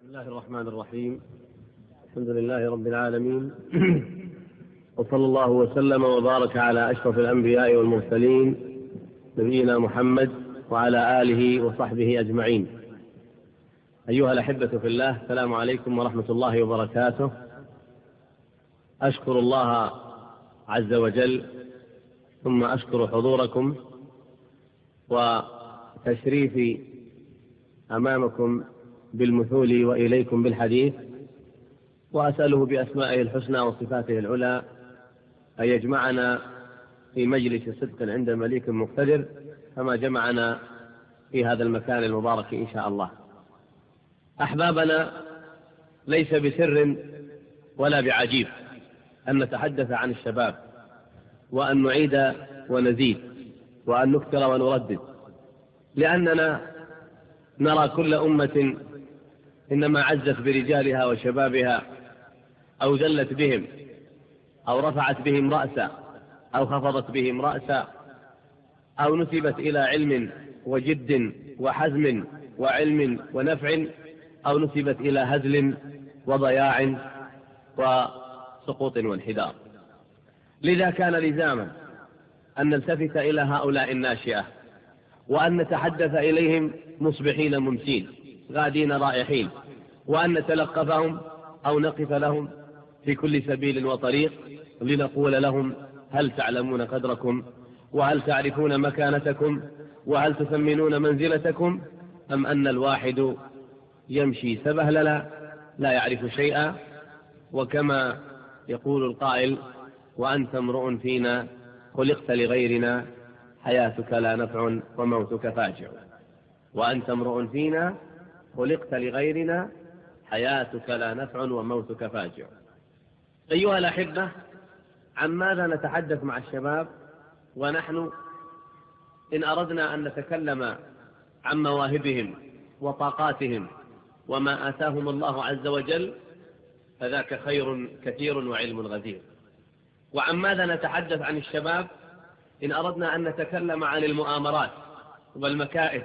الله الرحمن الرحيم. الحمد لله رب العالمين وصلى الله وسلم وبارك على أشرف الأنبياء والمرسلين نبينا محمد وعلى آله وصحبه أجمعين. أيها الأحبة في الله، السلام عليكم ورحمة الله وبركاته. أشكر الله عز وجل ثم أشكر حضوركم وتشريفي أمامكم بالمثول وإليكم بالحديث، وأسأله بأسمائه الحسنى وصفاته العلى أن يجمعنا في مجلس صدق عند مليك مقتدر كما جمعنا في هذا المكان المبارك إن شاء الله. أحبابنا، ليس بسر ولا بعجيب أن نتحدث عن الشباب وأن نعيد ونزيد وأن نكثر ونردد، لأننا نرى كل أمة إنما عزت برجالها وشبابها أو ذلت بهم أو رفعت بهم رأسا أو خفضت بهم رأسا أو نسبت إلى علم وجد وحزم وعلم ونفع أو نسبت إلى هزل وضياع وسقوط وانحدار. لذا كان لزاما أن نلتفت إلى هؤلاء الناشئة وأن نتحدث إليهم مصبحين ممسين غادين رائحين، وأن نتلقفهم أو نقف لهم في كل سبيل وطريق لنقول لهم: هل تعلمون قدركم؟ وهل تعرفون مكانتكم؟ وهل تثمنون منزلتكم؟ أم أن الواحد يمشي سبهللا لا يعرف شيئا؟ وكما يقول القائل: وأنت امرؤ فينا خلقت لغيرنا حياتك لا نفع وموتك فاجع. وأنت امرؤ فينا خلقت لغيرنا حياتك لا نفع وموتك فاجع. أيها الأحبة، عن ماذا نتحدث مع الشباب ونحن إن أردنا أن نتكلم عن مواهبهم وطاقاتهم وما آتاهم الله عز وجل فذاك خير كثير وعلم غزير. وعن ماذا نتحدث عن الشباب إن أردنا أن نتكلم عن المؤامرات والمكائد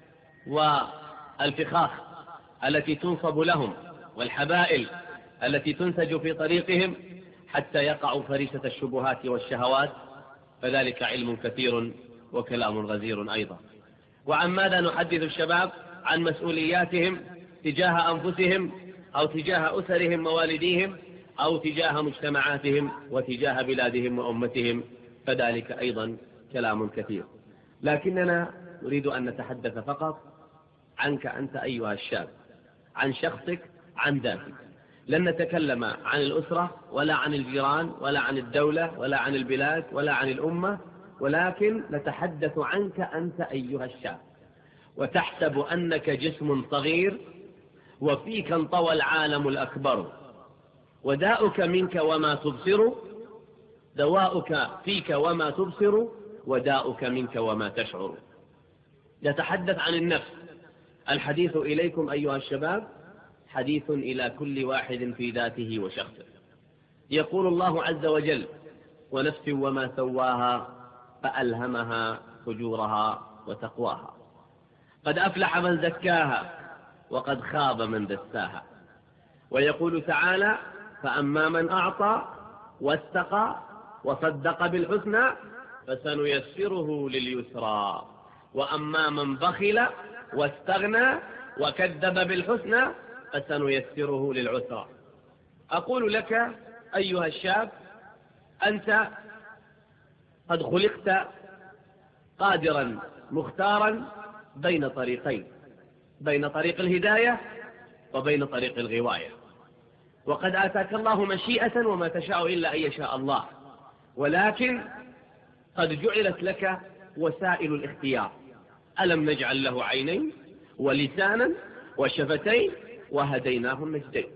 والفخاخ التي تنصب لهم والحبائل التي تنسج في طريقهم حتى يقعوا فريسة الشبهات والشهوات، فذلك علم كثير وكلام غزير أيضا. وعن ماذا نحدث الشباب؟ عن مسؤولياتهم تجاه أنفسهم أو تجاه أسرهم ووالديهم أو تجاه مجتمعاتهم وتجاه بلادهم وأمتهم، فذلك أيضا كلام كثير. لكننا نريد أن نتحدث فقط عنك أنت أيها الشاب، عن شخصك، عن ذاتك. لن نتكلم عن الأسرة ولا عن الجيران ولا عن الدولة ولا عن البلاد ولا عن الأمة، ولكن نتحدث عنك أنت أيها الشاب. وتحسب أنك جسم صغير وفيك انطوى العالم الأكبر، وداؤك منك وما تبصر، دواؤك فيك وما تبصر، وداؤك منك وما تشعر. نتحدث عن النفس. الحديث إليكم أيها الشباب حديث إلى كل واحد في ذاته وشخصه. يقول الله عز وجل: ونفس وما سواها فألهمها فجورها وتقواها، قد أفلح من زكاها وقد خاب من دساها. ويقول تعالى: فأما من أعطى واتقى وصدق بالحسنى فسنيسره لليسرى، وأما من بخل واستغنى وكذب بالحسنى فسنيسره للعسرى. أقول لك أيها الشاب، أنت قد خلقت قادرا مختارا بين طريقين، بين طريق الهداية وبين طريق الغواية. وقد آتاك الله مشيئة وما تشاء إلا أن يشاء الله، ولكن قد جعلت لك وسائل الاختيار. ألم نجعل له عينين ولسانا وشفتين وهديناه النجدين.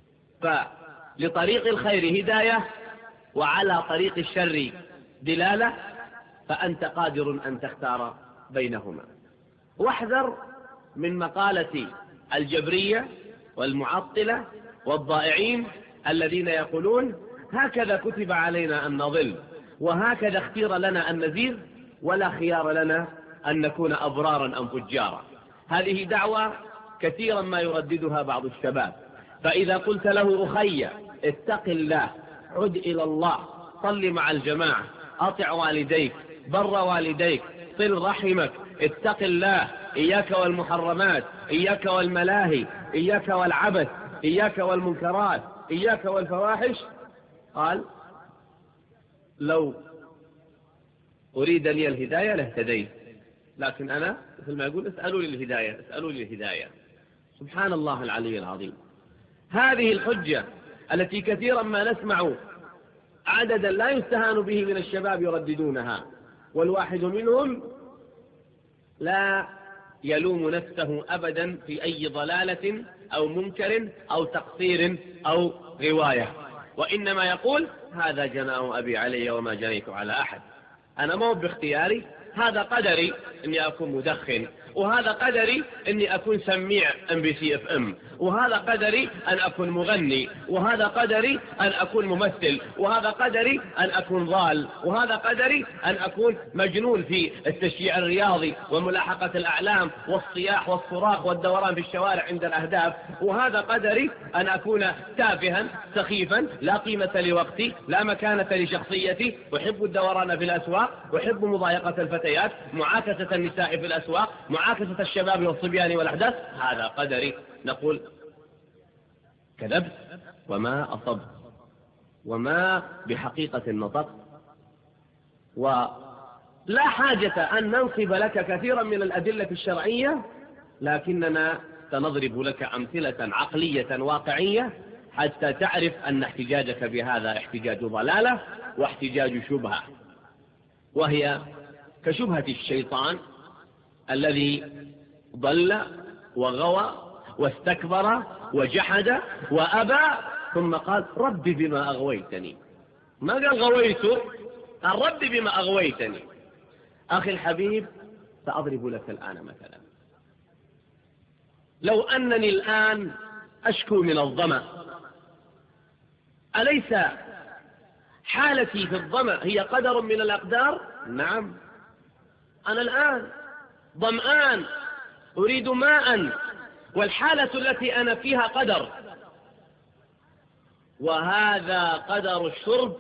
فلطريق الخير هداية وعلى طريق الشر دلالة، فأنت قادر أن تختار بينهما. واحذر من مقالة الجبرية والمعطلة والضائعين الذين يقولون: هكذا كتب علينا أن نضل، وهكذا اختير لنا أن نزيغ، ولا خيار لنا أن نكون أبرارا أم فجارا. هذه دعوة كثيرا ما يرددها بعض الشباب. فإذا قلت له أخي اتق الله، عد إلى الله، صل مع الجماعة، أطع والديك، بر والديك، صل رحمك، اتق الله، إياك والمحرمات، إياك والملاهي، إياك والعبث، إياك والمنكرات، إياك والفواحش، قال لو أريد لي الهداية لاهتديت، لكن أنا مثل ما يقول اسألوا لي الهداية، اسألوا لي الهداية. سبحان الله العلي العظيم. هذه الحجة التي كثيرا ما نسمع عددا لا يستهان به من الشباب يرددونها، والواحد منهم لا يلوم نفسه أبدا في أي ضلالة أو منكر أو تقصير أو غواية، وإنما يقول هذا جناء أبي علي وما جنيت على أحد. أنا مو باختياري، هذا قدري أني أكون مدخن، وهذا قدري أني أكون سميع MBC FM، وهذا قدري أن أكون مغني، وهذا قدري أن أكون ممثل، وهذا قدري أن أكون ضال، وهذا قدري أن أكون مجنون في التشجيع الرياضي وملاحقة الأعلام والصياح والصراخ والدوران في الشوارع عند الأهداف، وهذا قدري أن أكون تافها سخيفا لا قيمة لوقتي لا مكانة لشخصيتي، أحب الدوران في الأسواق، أحب مضايقة الفتيات، معاكسة النساء في الأسواق، معاكسة الشباب والصبيان والأحداث، هذا قدري. نقول كذبت وما أصبت وما بحقيقة النطق، ولا حاجة أن ننصب لك كثيرا من الأدلة الشرعية، لكننا سنضرب لك أمثلة عقلية واقعية حتى تعرف أن احتجاجك بهذا احتجاج ضلالة واحتجاج شبهة، وهي كشبهة الشيطان الذي ضل وغوى واستكبر وجحد وأبى، ثم قال رب بما أغويتني. ما قال غويت، قال رب بما أغويتني. أخي الحبيب، سأضرب لك الآن مثلا. لو أنني الآن أشكو من الظمأ، أليس حالتي في الظمأ هي قدر من الأقدار؟ نعم، أنا الآن ظمآن أريد ماء، والحالة التي أنا فيها قدر، وهذا قدر الشرب،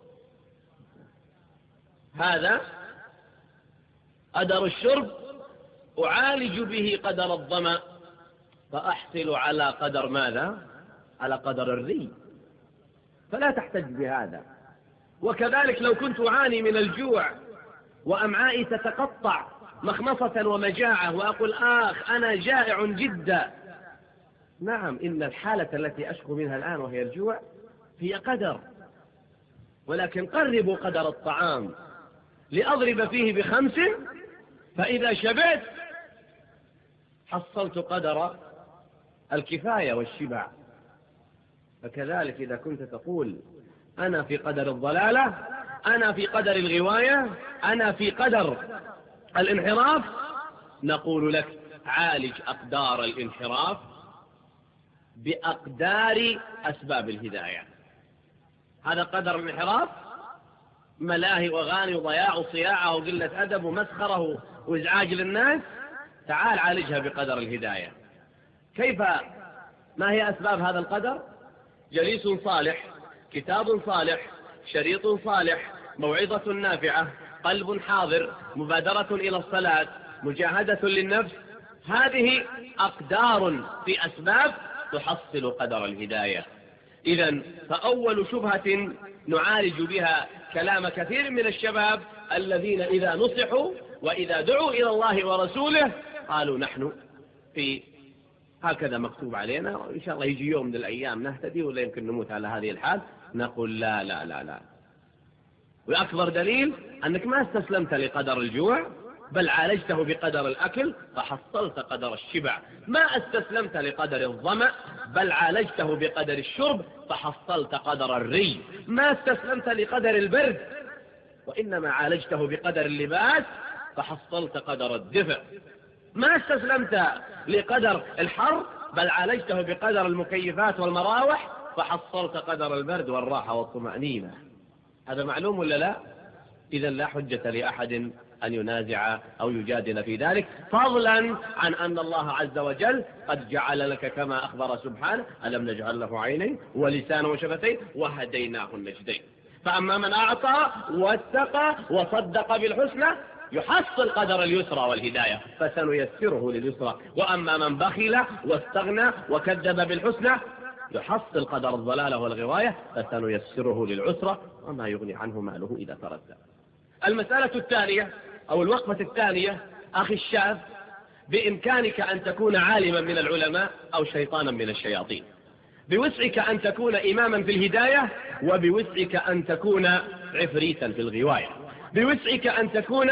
هذا قدر الشرب أعالج به قدر الظمأ، فأحصل على قدر ماذا؟ على قدر الري، فلا تحتج بهذا. وكذلك لو كنت أعاني من الجوع وأمعائي تتقطع مخمصة ومجاعة وأقول أنا جائع جدا، نعم، إن الحالة التي أشكو منها الآن وهي الجوع هي قدر، ولكن قربوا قدر الطعام لأضرب فيه ب5، فإذا شبعت حصلت قدر الكفاية والشبع. فكذلك إذا كنت تقول أنا في قدر الضلالة، أنا في قدر الغواية، أنا في قدر الانحراف، نقول لك عالج أقدار الانحراف بأقدار أسباب الهداية. هذا قدر الانحراف، ملاهي وغاني وضياع وصياعة وقلة أدب ومسخرة وإزعاج للناس، تعال عالجها بقدر الهداية. كيف؟ ما هي أسباب هذا القدر؟ جليس صالح، كتاب صالح، شريط صالح، موعظة نافعة، قلب حاضر، مبادرة إلى الصلاة، مجاهدة للنفس، هذه أقدار في أسباب تحصل قدر الهداية. إذن فأول شبهة نعالج بها كلام كثير من الشباب الذين إذا نصحوا وإذا دعوا إلى الله ورسوله قالوا نحن في هكذا مكتوب علينا، وإن شاء الله يجي يوم من الأيام نهتدي ولا يمكن نموت على هذه الحال. نقول لا لا لا لا. وأكبر دليل أنك ما استسلمت لقدر الجوع، بل عالجته بقدر الأكل فحصلت قدر الشبع. ما استسلمت لقدر الظمأ، بل عالجته بقدر الشرب فحصلت قدر الري. ما استسلمت لقدر البرد، وإنما عالجته بقدر اللباس فحصلت قدر الدفء. ما استسلمت لقدر الحر، بل عالجته بقدر المكيفات والمراوح فحصلت قدر البرد والراحة والطمأنينة. هذا معلوم ولا لا؟ إذا لا حجة لأحد أن ينازع أو يجادل في ذلك، فضلا عن أن الله عز وجل قد جعل لك كما أخبر سبحانه: ألم نجعل له عينين ولسانا وشفتين وهديناه النجدين. فأما من أعطى واتقى وصدق بالحسنى يحصل قدر اليسرى والهداية، فسنيسره لليسرى. وأما من بخل واستغنى وكذب بالحسنى يحصل قدر الضلالة والغواية، فسنيسره للعسرى، وما يغني عنه ماله إذا تردى. المسألة الثانية أو الوقفة الثانية: أخي الشاب، بإمكانك أن تكون عالما من العلماء أو شيطانا من الشياطين. بوسعك أن تكون إماما في الهداية، وبوسعك أن تكون عفريتا في الغواية. بوسعك أن تكون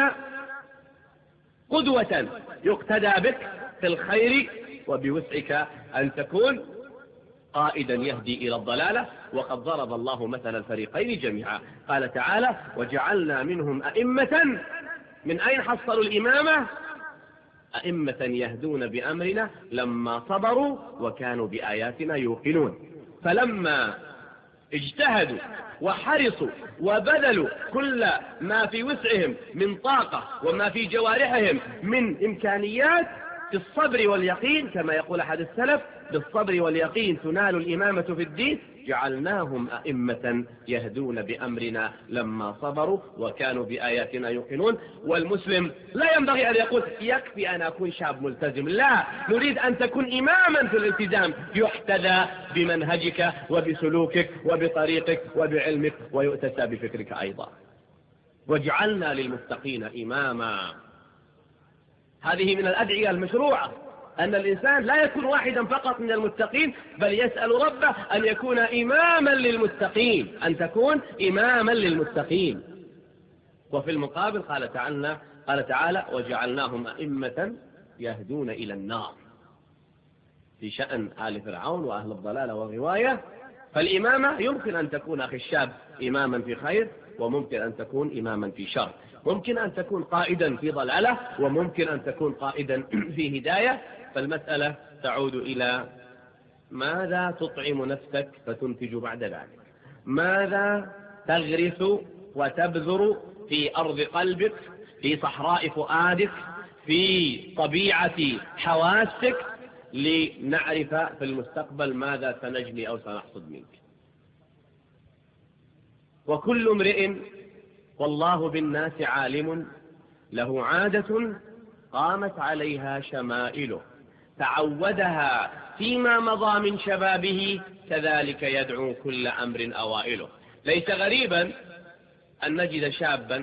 قدوة يقتدى بك في الخير، وبوسعك أن تكون قائدا يهدي إلى الضلالة. وقد ضرب الله مثل الفريقين جميعا، قال تعالى: وجعلنا منهم أئمة. من أين حصلوا الإمامة؟ أئمة يهدون بأمرنا لما صبروا وكانوا بآياتنا يوقنون. فلما اجتهدوا وحرصوا وبذلوا كل ما في وسعهم من طاقة وما في جوارحهم من إمكانيات في الصبر واليقين، كما يقول أحد السلف: بالصبر واليقين تنال الإمامة في الدين، جعلناهم أئمة يهدون بأمرنا لما صبروا وكانوا بآياتنا يوقنون. والمسلم لا ينبغي أن يقول: يكفي أن أكون شاب ملتزم. لا، نريد أن تكون إماما في الالتزام، يحتذى بمنهجك وبسلوكك وبطريقك وبعلمك، ويؤتسى بفكرك أيضا. وجعلنا للمتقين إماما. هذه من الأدعية المشروعة، أن الإنسان لا يكون واحدا فقط من المتقين، بل يسأل ربه أن يكون إماما للمتقين، أن تكون إماما للمتقين. وفي المقابل قال تعالى: وجعلناهم أئمة يهدون إلى النار، في شأن آل فرعون وأهل الضلال والغواية. فالإمامة يمكن أن تكون أخي الشاب إماما في خير، وممكن أن تكون إماما في شر. ممكن أن تكون قائدا في ضلالة، وممكن أن تكون قائدا في هداية. فالمسألة تعود إلى ماذا تطعم نفسك فتنتج بعد ذلك، ماذا تغرس وتبذر في أرض قلبك، في صحراء فؤادك، في طبيعة حواسك، لنعرف في المستقبل ماذا سنجني أو سنحصد منك. وكل امرئ والله بالناس عالم، له عادة قامت عليها شمائله، تعودها فيما مضى من شبابه، كذلك يدعو كل أمر أوائله. ليس غريبا أن نجد شابا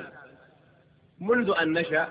منذ أن نشأ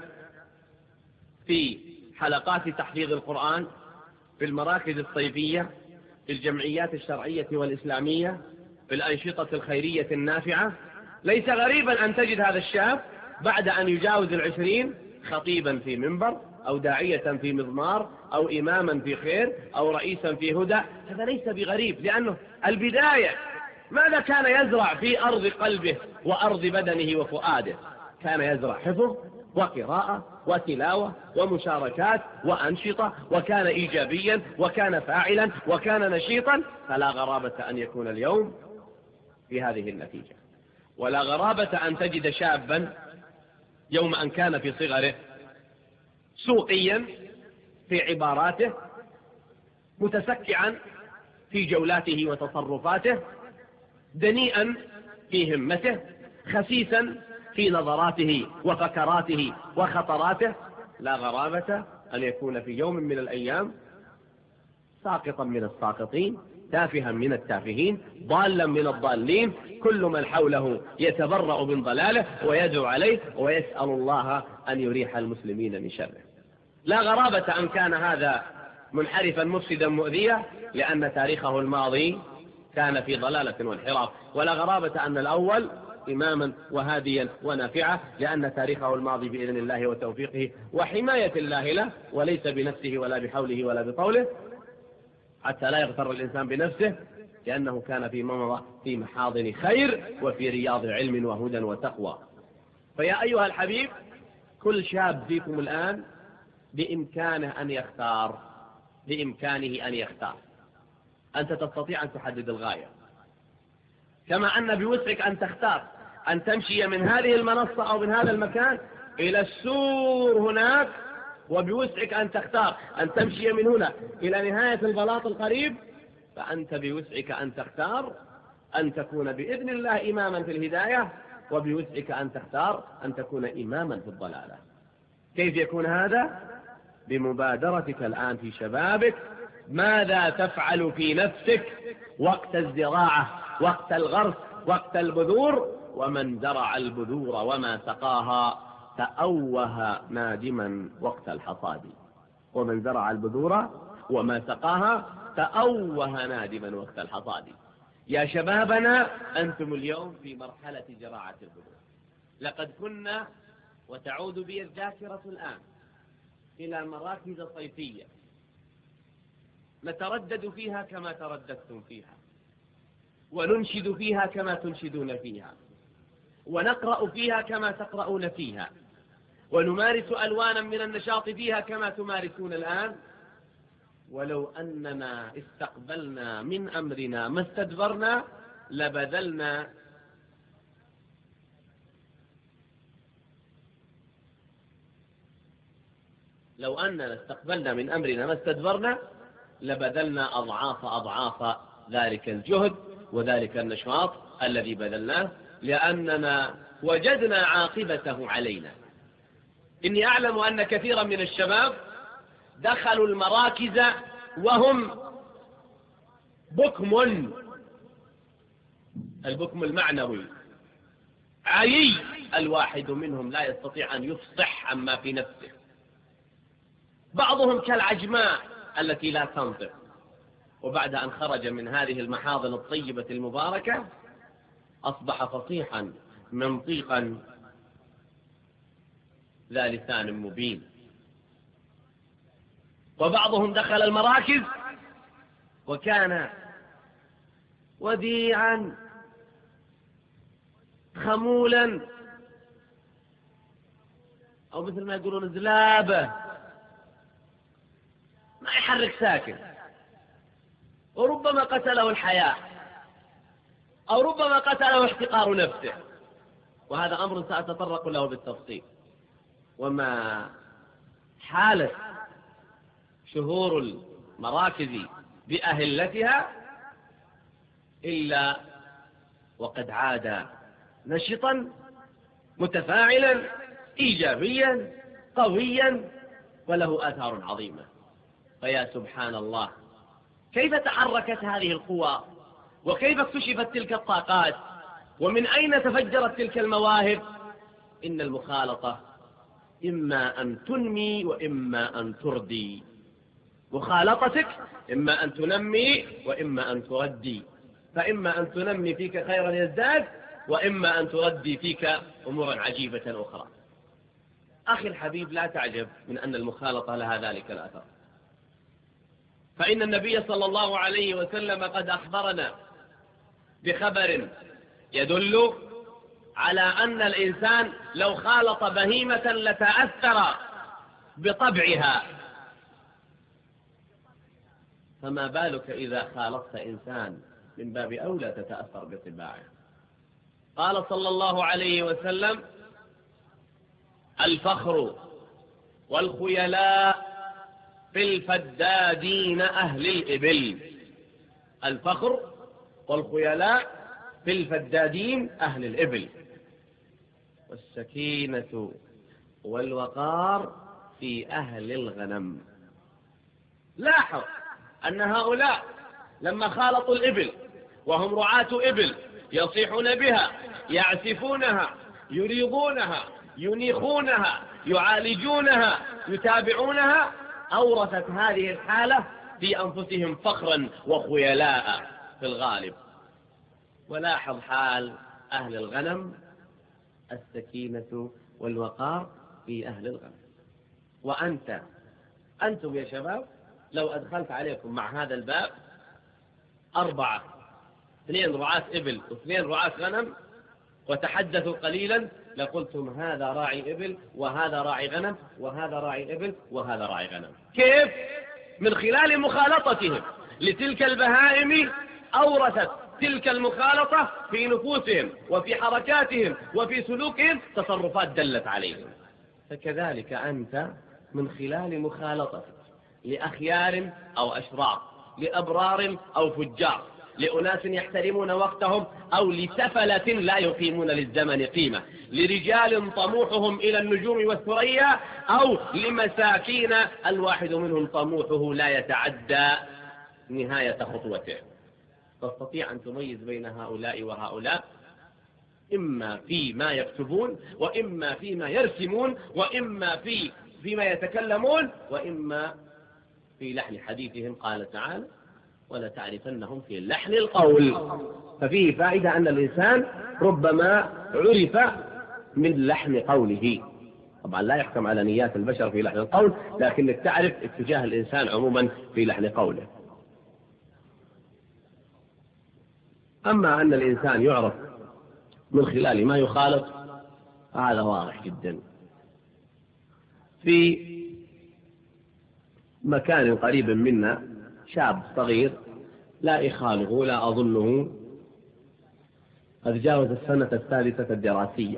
في حلقات تحفيظ القرآن، في المراكز الصيفية، في الجمعيات الشرعية والإسلامية، في الأنشطة الخيرية النافعة. ليس غريبا أن تجد هذا الشاب بعد أن يجاوز 20 خطيبا في منبر، أو داعية في مضمار، أو إماما في خير، أو رئيسا في هدى. هذا ليس بغريب، لأنه البداية ماذا كان يزرع في أرض قلبه وأرض بدنه وفؤاده؟ كان يزرع حفظ وقراءة وتلاوة ومشاركات وأنشطة، وكان إيجابيا وكان فاعلا وكان نشيطا. فلا غرابة أن يكون اليوم في هذه النتيجة، ولا غرابة أن تجد شابا يوم أن كان في صغره سوقيا في عباراته، متسكعا في جولاته وتصرفاته، دنيئا في همته، خسيسا في نظراته وفكراته وخطراته. لا غرابة أن يكون في يوم من الأيام ساقطا من الساقطين، تافها من التافهين، ضالا من الضالين. كل من حوله يتبرأ من ضلاله ويدعو عليه ويسأل الله أن يريح المسلمين من شره. لا غرابة أن كان هذا منحرفا مفسدا مؤذيا، لأن تاريخه الماضي كان في ضلالة وانحراف. ولا غرابة أن الأول إماما وهاديا ونافعا، لأن تاريخه الماضي بإذن الله وتوفيقه وحماية الله له، وليس بنفسه ولا بحوله ولا بطوله، حتى لا يغتر الإنسان بنفسه، لأنه كان في ممضى في محاضن خير وفي رياض علم وهدى وتقوى. فيا أيها الحبيب، كل شاب فيكم الآن بإمكانه أن يختار، بإمكانه أن يختار. أنت تستطيع أن تحدد الغاية، كما أن بوسعك أن تختار أن تمشي من هذه المنصة أو من هذا المكان إلى السور هناك، وبوسعك أن تختار أن تمشي من هنا إلى نهاية البلاط القريب، فأنت بوسعك أن تختار أن تكون بإذن الله إماما في الهداية، وبوسعك أن تختار أن تكون إماما في الضلالة. كيف يكون هذا؟ بمبادرتك الآن في شبابك. ماذا تفعل في نفسك وقت الزراعة، وقت الغرس، وقت البذور؟ ومن زرع البذور وما سقاها تأوه نادما وقت الحصاد. ومن زرع البذور وما سقاها تأوه نادما وقت الحصاد. يا شبابنا، أنتم اليوم في مرحلة زراعة البذور. لقد كنا، وتعود بي الذاكرة الآن إلى مراكز صيفية نتردد فيها كما ترددتم فيها، وننشد فيها كما تنشدون فيها، ونقرأ فيها كما تقرؤون فيها، ونمارس ألوانا من النشاط فيها كما تمارسون الآن. ولو أننا استقبلنا من أمرنا ما استدبرنا لبذلنا لو أننا استقبلنا من أمرنا ما استدبرنا لبذلنا أضعاف ذلك الجهد وذلك النشاط الذي بذلناه، لأننا وجدنا عاقبته علينا. إني أعلم أن كثيرا من الشباب دخلوا المراكز وهم بكم، البكم المعنوي، عيي، الواحد منهم لا يستطيع أن يفصح عما في نفسه. بعضهم كالعجماء التي لا تنطق، وبعد أن خرج من هذه المحاضن الطيبة المباركة أصبح فصيحا منطيقا ذا لسان مبين. وبعضهم دخل المراكز وكان وديعا خمولا، أو مثل ما يقولون زلابة، ما يحرك ساكن، وربما قتله الحياة، أو ربما قتله احتقار نفسه، وهذا أمر سأتطرق له بالتفصيل. وما حالة شهور المراكز بأهلتها إلا وقد عاد نشطا متفاعلا إيجابيا قويا وله آثار عظيمة. فيا سبحان الله، كيف تحركت هذه القوى، وكيف اكتشفت تلك الطاقات، ومن أين تفجرت تلك المواهب؟ إن المخالطة إما أن تنمي وإما أن تردي. مخالطتك إما أن تنمي وإما أن تردي، فإما أن تنمي فيك خيرا يزداد، وإما أن تردي فيك أمورا عجيبة أخرى. أخي الحبيب، لا تعجب من أن المخالطة لها ذلك الأثر، فإن النبي صلى الله عليه وسلم قد أخبرنا بخبر يدل على أن الإنسان لو خالط بهيمة لتأثر بطبعها، فما بالك إذا خالطت إنسان من باب أولى تتأثر بطباعه. قال صلى الله عليه وسلم: الفخر والخيلاء في الفدادين أهل الإبل. الفخر والخيلاء في الفدادين أهل الإبل، والسكينة والوقار في أهل الغنم. لاحظ أن هؤلاء لما خالطوا الإبل وهم رعاة إبل يصيحون بها، يعسفونها، يريضونها، ينيخونها، يعالجونها، يتابعونها، أورثت هذه الحالة في أنفسهم فخرا وخيلاء في الغالب. ولاحظ حال أهل الغنم: السكينة والوقار في أهل الغنم. أنتم يا شباب لو أدخلت عليكم مع هذا الباب 4، 2 رعاة إبل و2 رعاة غنم، وتحدثوا قليلا لقلتم هذا راعي إبل وهذا راعي غنم وهذا راعي إبل وهذا راعي غنم. كيف؟ من خلال مخالطتهم لتلك البهائم أورثت تلك المخالطة في نفوسهم وفي حركاتهم وفي سلوكهم تصرفات دلت عليهم. فكذلك أنت من خلال مخالطتك لأخيار أو أشرار، لأبرار أو فجار، لأناس يحترمون وقتهم أو لسفلة لا يقيمون للزمن قيمة، لرجال طموحهم إلى النجوم والثريا، أو لمساكين الواحد منهم طموحه لا يتعدى نهاية خطوته. تستطيع أن تميز بين هؤلاء وهؤلاء، إما فيما يكتبون، وإما فيما يرسمون، وإما فيما يتكلمون، وإما في لحن حديثهم. قال تعالى: ولا تعرفنهم في لحن القول. ففيه فائدة أن الإنسان ربما عرف من لحن قوله. طبعا لا يحكم على نيات البشر في لحن القول، لكنك تعرف اتجاه الإنسان عموما في لحن قوله. أما أن الإنسان يعرف من خلال ما يخالط، هذا واضح جدا. في مكان قريب منا شاب صغير لا إخاله لا أظنه قد جاوز السنة الثالثة الدراسية.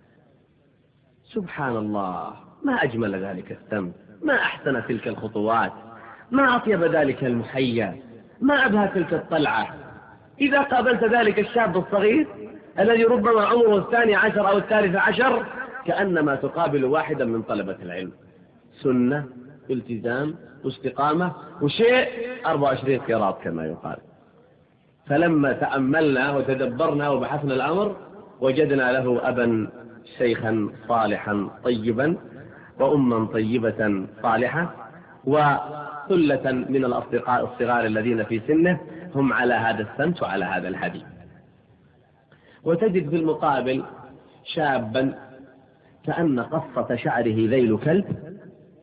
سبحان الله، ما أجمل ذلك السمت، ما أحسن تلك الخطوات، ما أطيب ذلك المحيا، ما أبهى تلك الطلعة. إذا قابلت ذلك الشاب الصغير الذي ربما عمره 12 أو 13، كأنما تقابل واحدا من طلبة العلم، سنة، التزام، واستقامة، وشيء 24 قيراط كما يقال. فلما تأملنا وتدبرنا وبحثنا الأمر، وجدنا له أبا شيخا صالحا طيبا، وأما طيبة صالحة، وثلة من الأصدقاء الصغار الذين في سنه هم على هذا السمت وعلى هذا الهدي. وتجد في المقابل شابا كأن قصة شعره ذيل كلب،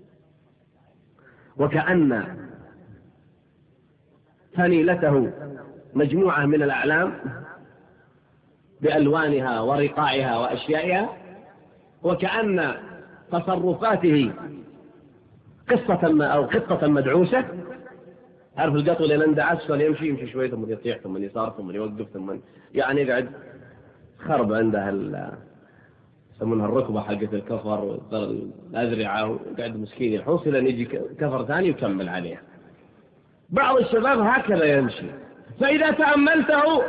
وكأن فنيلته مجموعة من الأعلام بألوانها ورقاعها وأشيائها، وكأن تصرفاته قصة مدعوسة. عارف القط اللي اندعس يمشي شوية ثم يطيح ثم يصار ثم يوقف ثم يعني يقعد خرب عندها يسمونها الركبة حقة الكفر الأذرعة، وقاعد مسكين يحوص إلى أن يجي كفر ثاني يكمل عليه. بعض الشباب هكذا يمشي، فإذا تأملته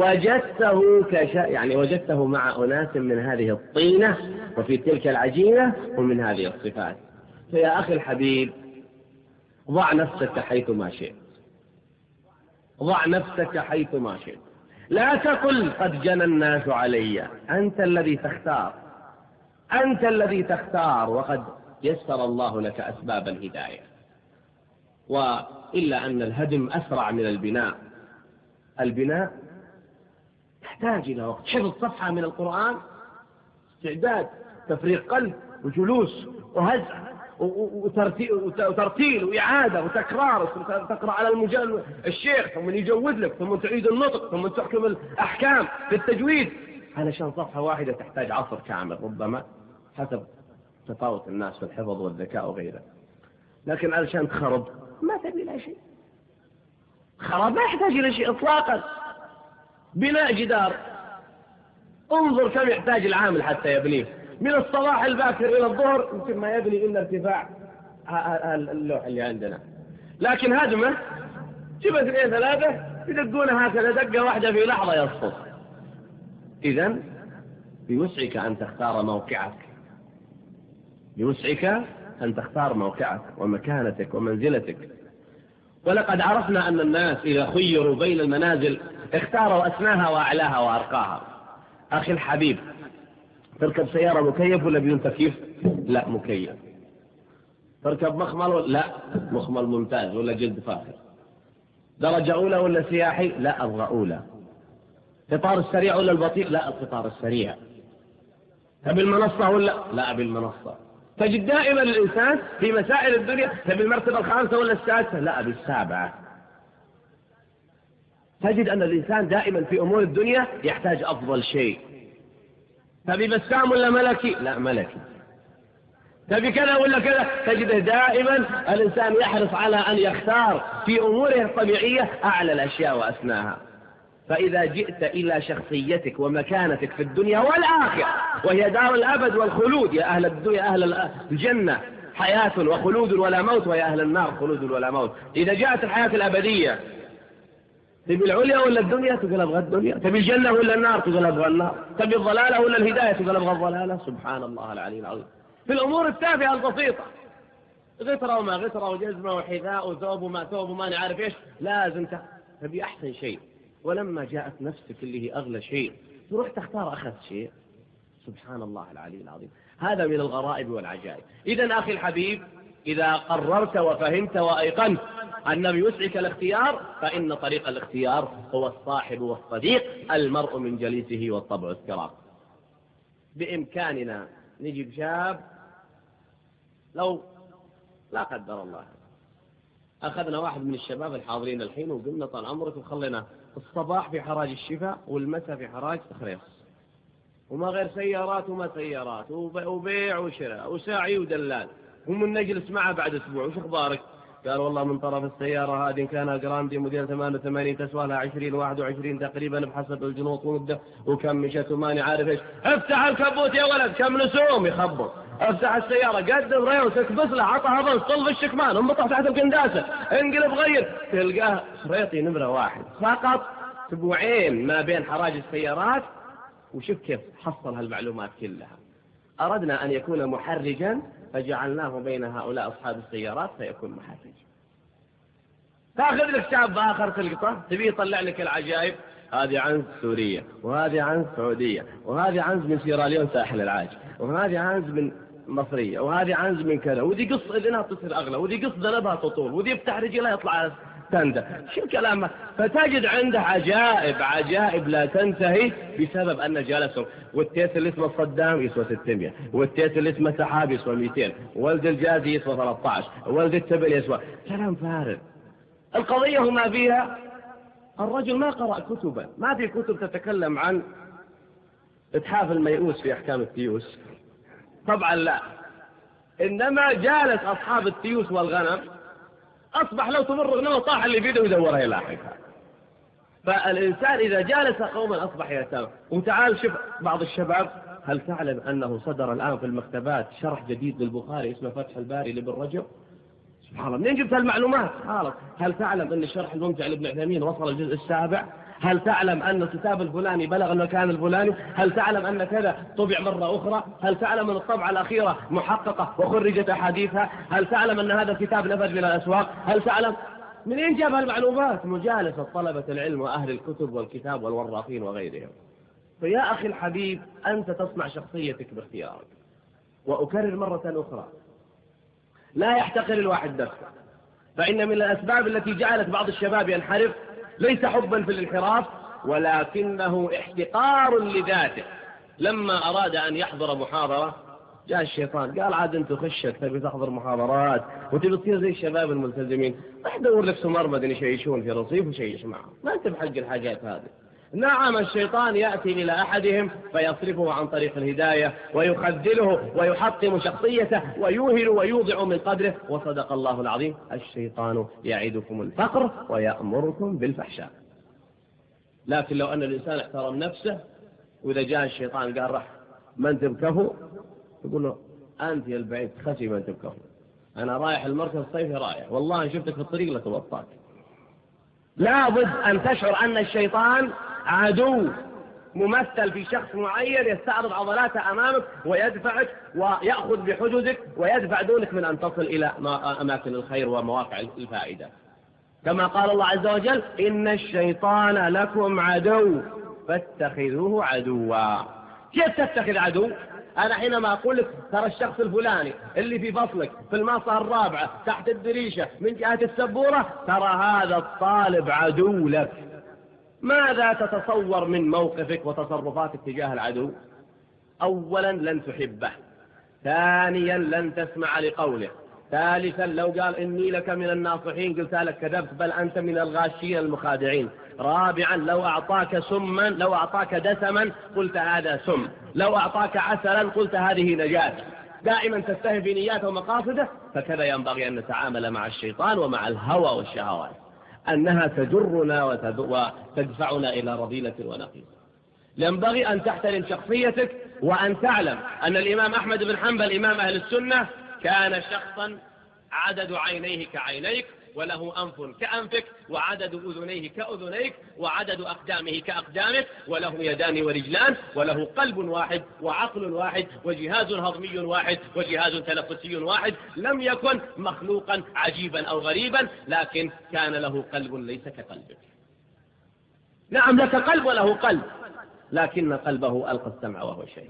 وجدته مع أناس من هذه الطينة وفي تلك العجينة ومن هذه الصفات. فيا أخي الحبيب، ضع نفسك حيثما شئت، ضع نفسك حيثما شئت. لا تقل قد جنى الناس علي، أنت الذي تختار، أنت الذي تختار، وقد يسر الله لك أسباب الهداية. وإلا أن الهدم أسرع من البناء. البناء يحتاج إلى وقت، حفظ صفحة من القرآن، استعداد، تفريغ قلب، وجلوس، وهزع، وترتيل، وإعادة، وتكرار، تقرأ على الشيخ، ثم يجود لك، ثم تعيد النطق، ثم تحكم الأحكام في التجويد. علشان صفحة واحدة تحتاج عصر كامل ربما، حسب تفاوت الناس في الحفظ والذكاء وغيره. لكن علشان تخرب ما تبي إلى شيء. خراب ما يحتاج إلى شيء إطلاقا. بناء جدار، انظر كم يحتاج العامل حتى يبنيه، من الصباح الباكر إلى الظهر يمكن ما يبني إلا ارتفاع اللوح اللي عندنا. لكن هدمه جيب 2 3 يدقونها هكذا دقة واحدة في لحظة يسقط. إذن بوسعك أن تختار موقعك، بوسعك أن تختار موقعك ومكانتك ومنزلتك. ولقد عرفنا أن الناس إذا خيروا بين المنازل اختاروا أسناها وأعلاها وأرقاها. أخي الحبيب، تركب سيارة مكيف ولا بدون تكييف؟ لا مكيف. تركب مخمل؟ لا مخمل ممتاز ولا جلد فاخر. درجة أولى ولا سياحي؟ لا أبغى أولى. قطار السريع ولا البطيء؟ لا القطار السريع. تبي المنصة ولا لا بالمنصة. تجد دائما الإنسان في مسائل الدنيا تبي المرتبة 5 ولا 6؟ لا ب7. تجد أن الإنسان دائما في أمور الدنيا يحتاج أفضل شيء. تبي بسام ولا ملكي؟ لا ملكي. تبي كذا ولا كذا؟ تجده دائما الإنسان يحرص على أن يختار في أموره الطبيعية أعلى الأشياء وأسناها. فإذا جئت إلى شخصيتك ومكانتك في الدنيا والآخرة وهي دار الأبد والخلود، يا أهل الدنيا أهل الجنة حياة وخلود ولا موت، ويا أهل النار خلود ولا موت. إذا جاءت الحياة الأبدية تبي العليا ولا الدنيا؟ تقول أبغى الدنيا. تبي الجنة ولا النار؟ تقول أبغى النار. تبي الضلالة ولا الهداية؟ تقول أبغى الضلالة. سبحان الله العلي العظيم. في الأمور التافهة البسيطة، غترة وما غترة وجزمة وحذاء وثوب وما ثوب وما نعرف إيش، لازم تبي أحسن شيء. ولما جاءت نفسك اللي هي أغلى شيء تروح تختار أخذ شيء. سبحان الله العلي العظيم. هذا من الغرائب والعجائب. إذن أخي الحبيب، إذا قررت وفهمت وأيقنت أنه يسعك الاختيار، فإن طريق الاختيار هو الصاحب والصديق، المرء من جليسه والطبع الكرام. بإمكاننا نجيب شاب، لو لا قدر الله أخذنا واحد من الشباب الحاضرين الحين وقلنا طال عمرك وخلينا الصباح في حراج الشفاء والمساء في حراج تخريص، وما غير سيارات وما سيارات وبيع وشراء وساعي ودلال، ومن نجلس معه بعد أسبوع. وش أخبارك؟ قال والله من طرف السيارة هذه كان جراندي موديل 88 تسوى لها 20-21 تقريبا بحسب الجنوط ومدة وكم مشت وماني عارف ايش. افتح الكبوت يا ولد، كم نسوم يخبط. افتح السيارة، قدم ريوس اكبس له، عطها بنص، طلب الشكمان، انبطح تحت القنداسة، انقلب غير، تلقاه خريطي نمرة 1 فقط. اسبوعين ما بين حراج السيارات، وشوف كيف حصل هالمعلومات كلها. أردنا أن يكون محرجا فجعلناه بين هؤلاء أصحاب السيارات فيكون محرج. تأخذ لك شاب آخر تلقطه تبيه يطلع لك العجائب، هذه عنز سورية، وهذه عنز سعودية، وهذه عنز من سيراليون ساحل العاج، وهذه عنز من مصرية، وهذه عنز من كذا، ودي قص إذنها تصير أغلى، ودي قص ذنبها تطول، ودي يفتح رجلها يطلع تندى. شو كلامه؟ فتجد عنده عجائب عجائب لا تنتهي بسبب أن جالسهم. والتيس اللي اسمه صدام يسوى 600، والتيس اللي اسمه سحاب يسوى 200، ولد الجازي يسوى 13، ولد التبل يسوى. كلام فارغ. القضية هما فيها الرجل ما قرأ كتبا، ما في كتب تتكلم عن إتحاف الميؤوس في أحكام التيوس، طبعا لا، إنما جالس أصحاب التيوس والغنم أصبح لو تمر غنمه طاح اللي بيده ويدورها يلاحقها. فالإنسان إذا جالس قوما أصبح يتام. وتعال شوف بعض الشباب، هل تعلم أنه صدر الآن في المكتبات شرح جديد للبخاري اسمه فتح الباري لابن رجب؟ سبحان الله، منين جبت هالمعلومات؟ هل تعلم أن الشرح الممتع لابن عثيمين وصل الجزء 7؟ هل تعلم أن الكتاب الفلاني بلغ المكان الفلاني؟ هل تعلم أن كذا طبع مرة أخرى؟ هل تعلم أن الطبعة الأخيرة محققة وخرجت أحاديثها؟ هل تعلم أن هذا الكتاب نفذ من الأسواق؟ هل تعلم؟ منين جاب هالمعلومات؟ مجالسة طلبة العلم وأهل الكتب والكتاب والوراقين وغيرهم. فيا أخي الحبيب، أنت تصنع شخصيتك باختيارك. وأكرر مرة أخرى، لا يحتقر الواحد نفسه، فإن من الأسباب التي جعلت بعض الشباب ينحرف ليس حبا في الانحراف، ولكنه احتقار لذاته. لما أراد أن يحضر محاضرة جاء الشيطان قال عاد أنت خشك تبي تحضر محاضرات وتبي تصير زي الشباب الملتزمين، راح دور لك سمر مدني يشيشون في رصيف وشيش معه، ما أنت بحق الحاجات هذه. نعم، الشيطان يأتي إلى أحدهم فيصرفه عن طريق الهداية ويخذله ويحطم شخصيته ويوهل ويوضع من قدره. وصدق الله العظيم: الشيطان يعدكم الفقر ويأمركم بالفحشاء. لكن لو أن الإنسان احترم نفسه، وإذا جاء الشيطان قال راح ما أنت بكفو، يقول له أنت يا البعيد خسي ما أنت بكفو، أنا رايح المركز الصيفي رايح، والله إن شفتك في الطريق لتبطاك. لابد أن تشعر أن الشيطان عدو ممثل في شخص معين يستعرض عضلاته أمامك ويدفعك ويأخذ بحجزك ويدفع دونك من أن تصل إلى أماكن الخير ومواقع الفائدة. كما قال الله عز وجل: إن الشيطان لكم عدو فاتخذوه عدوا. كيف تتخذ عدو؟ أنا حينما أقول لك ترى الشخص الفلاني اللي في فصلك في الماصة الرابعة تحت الدريشة من جهة السبورة، ترى هذا الطالب عدو لك، ماذا تتصور من موقفك وتصرفاتك تجاه العدو؟ أولا لن تحبه، ثانيا لن تسمع لقوله، ثالثا لو قال إني لك من الناصحين قلت لك كذبت بل أنت من الغاشين المخادعين، رابعا لو أعطاك سما، لو أعطاك دسما قلت هذا سم، لو أعطاك عسلا قلت هذه نجاة. دائما تتهم بنياته ومقاصده. فكذا ينبغي أن نتعامل مع الشيطان ومع الهوى والشهوات. أنها تجرنا وتدفعنا إلى رذيلة ونقيصة. ينبغي أن تحترم شخصيتك، وأن تعلم أن الإمام أحمد بن حنبل إمام أهل السنة كان شخصا عدد عينيه كعينيك، وله أنف كأنفك، وعدد أذنيه كأذنيك، وعدد أقدامه كأقدامك، وله يدان ورجلان، وله قلب واحد وعقل واحد وجهاز هضمي واحد وجهاز تنفسي واحد. لم يكن مخلوقا عجيبا أو غريبا، لكن كان له قلب ليس كقلبك. نعم، لك قلب وله قلب، لكن قلبه ألقى السمع وهو شهيد.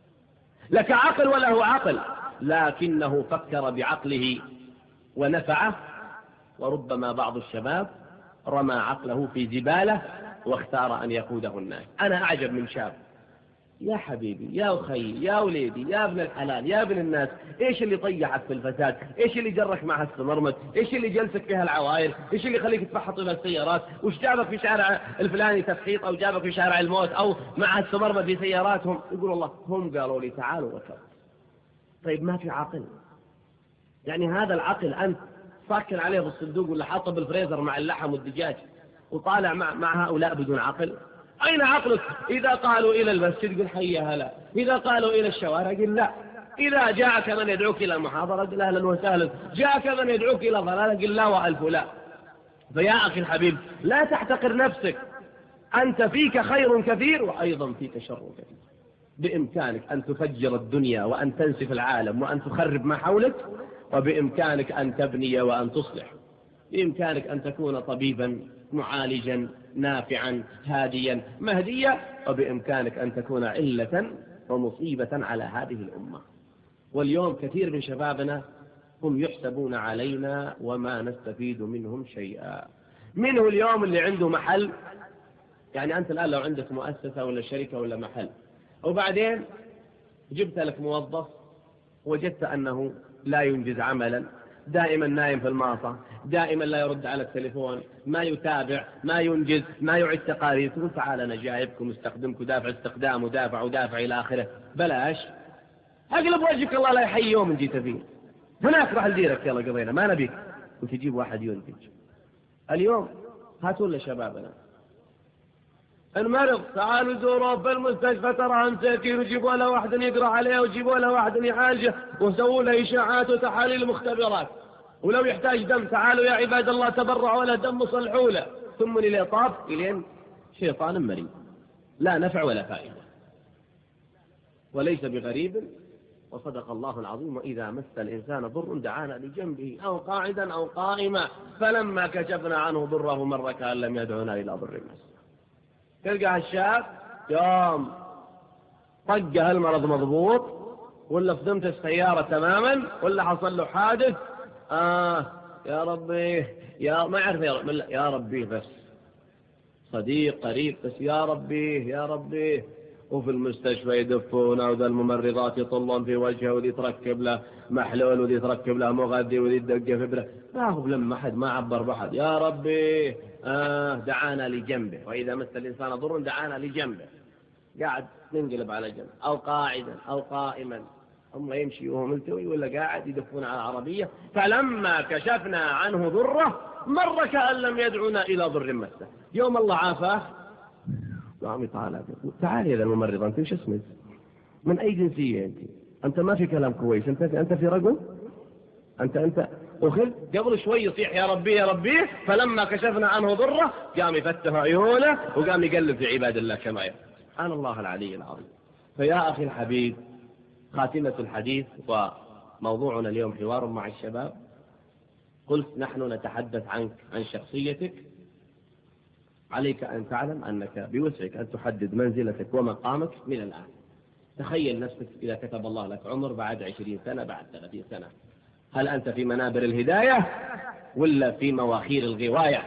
لك عقل وله عقل، لكنه فكر بعقله ونفعه. وربما بعض الشباب رمى عقله في زبالة واختار أن يقوده الناس. أنا أعجب من شاب، يا حبيبي يا أخي يا وليدي يا ابن الحلال يا ابن الناس، إيش اللي طيعك في الفساد؟ إيش اللي جرك مع السمرمد؟ إيش اللي جلسك فيها العوائل؟ إيش اللي خليك تفحط إلى السيارات؟ وش جابك في شارع الفلاني تفحيط، أو جابك في شارع الموت، أو مع السمرمد في سياراتهم؟ يقول الله هم قالوا لي تعالوا وكذا. طيب ما في عقل؟ يعني هذا العقل أنت ساكن عليه بالصندوق ولا حاطه بالفريزر مع اللحم والدجاج وطالع مع هؤلاء بدون عقل؟ أين عقلك؟ إذا قالوا إلى المسجد قل حي هلا، إذا قالوا إلى الشوارع قل لا، إذا جاءك من يدعوك إلى المحاضرة قل أهلا وسهلا، جاءك من يدعوك إلى ضلالة قل لا وألف لا. فيا أخي الحبيب لا تحتقر نفسك، أنت فيك خير كثير وأيضا فيك شر كثير. بإمكانك أن تفجر الدنيا وأن تنسف العالم وأن تخرب ما حولك، وبإمكانك أن تبني وأن تصلح. بإمكانك أن تكون طبيبا معالجا نافعا هاديا مهديا، وبإمكانك أن تكون علة ومصيبة على هذه الأمة. واليوم كثير من شبابنا هم يحسبون علينا وما نستفيد منهم شيئا. منه اليوم اللي عنده محل، يعني أنت الآن لو عندك مؤسسة ولا شركة ولا محل، وبعدين جبت لك موظف وجدت أنه لا ينجز عملا، دائما نايم في الماصة، دائما لا يرد على التليفون، ما يتابع، ما ينجز، ما يعد تقارير، تقول تعال أنا جايبكم استخدمكم دافع استخدام ودافع إلى آخره. بلاش، أقلب وجهك الله لا يحيي يوم جيت فيه، هناك راح لديرك يلا قضينا ما نبيك، وتجيب واحد ينتج. اليوم هاتوا لنا شبابنا المرض تعالوا زوروه في المستشفى ترى مساكين، وجيبوا له واحد يقرأ عليه وجيبوا له واحد يعالجه وسووا له إشاعات وتحاليل مختبرات، ولو يحتاج دم تعالوا يا عباد الله تبرعوا له دم صلحوا له، ثم إلى طاب إلين شيطان مريض لا نفع ولا فائدة. وليس بغريب، وصدق الله العظيم، وإذا مس الإنسان ضر دعانا لجنبه أو قاعدا أو قائما فلما كشفنا عنه ضره مر كأن لم يدعنا إلى ضر مسه. تلقى الشاب يوم طقه المرض مضبوط، ولا صدمت السيارة تماما، ولا حصل له حادث، يا ربي يا ما يعرف يا ربي بس صديق قريب بس يا ربي يا ربي. وفي المستشفى يدفونه، وذا الممرضات يطلون في وجهه، وذي تركب له محلول، وذي تركب له مغذي، وذي تدق فبره، ما هو لما حد ما عبر بحد يا ربي. دعانا لجنبه، وإذا مس الإنسان ضر دعانا لجنبه، قاعد ننقلب على جنب أو قاعدا أو قائما، هم يمشي وهو ملتوي ولا قاعد يدفون على العربية. فلما كشفنا عنه ضره مر كأن لم يدعنا إلى ضر مسه. يوم الله عافاه قام تعال يا ذا الممرض، أنت وش اسمك؟ من أي جنسية أنت ما في كلام كويس، أنت في رجل، أنت أخذ قبل شوي يصيح يا ربي يا ربي. فلما كشفنا عنه ضره قام يفتح عيونه وقام يقلب في عباد الله كما يرى. سبحان الله العلي العظيم. فيا أخي الحبيب، خاتمة الحديث وموضوعنا اليوم حوار مع الشباب. قلت نحن نتحدث عنك عن شخصيتك. عليك أن تعلم أنك بوسعك أن تحدد منزلتك ومقامك من الآن. تخيل نفسك إذا كتب الله لك عمر بعد 20 سنة بعد 30 سنة، هل أنت في منابر الهداية ولا في مواخير الغواية؟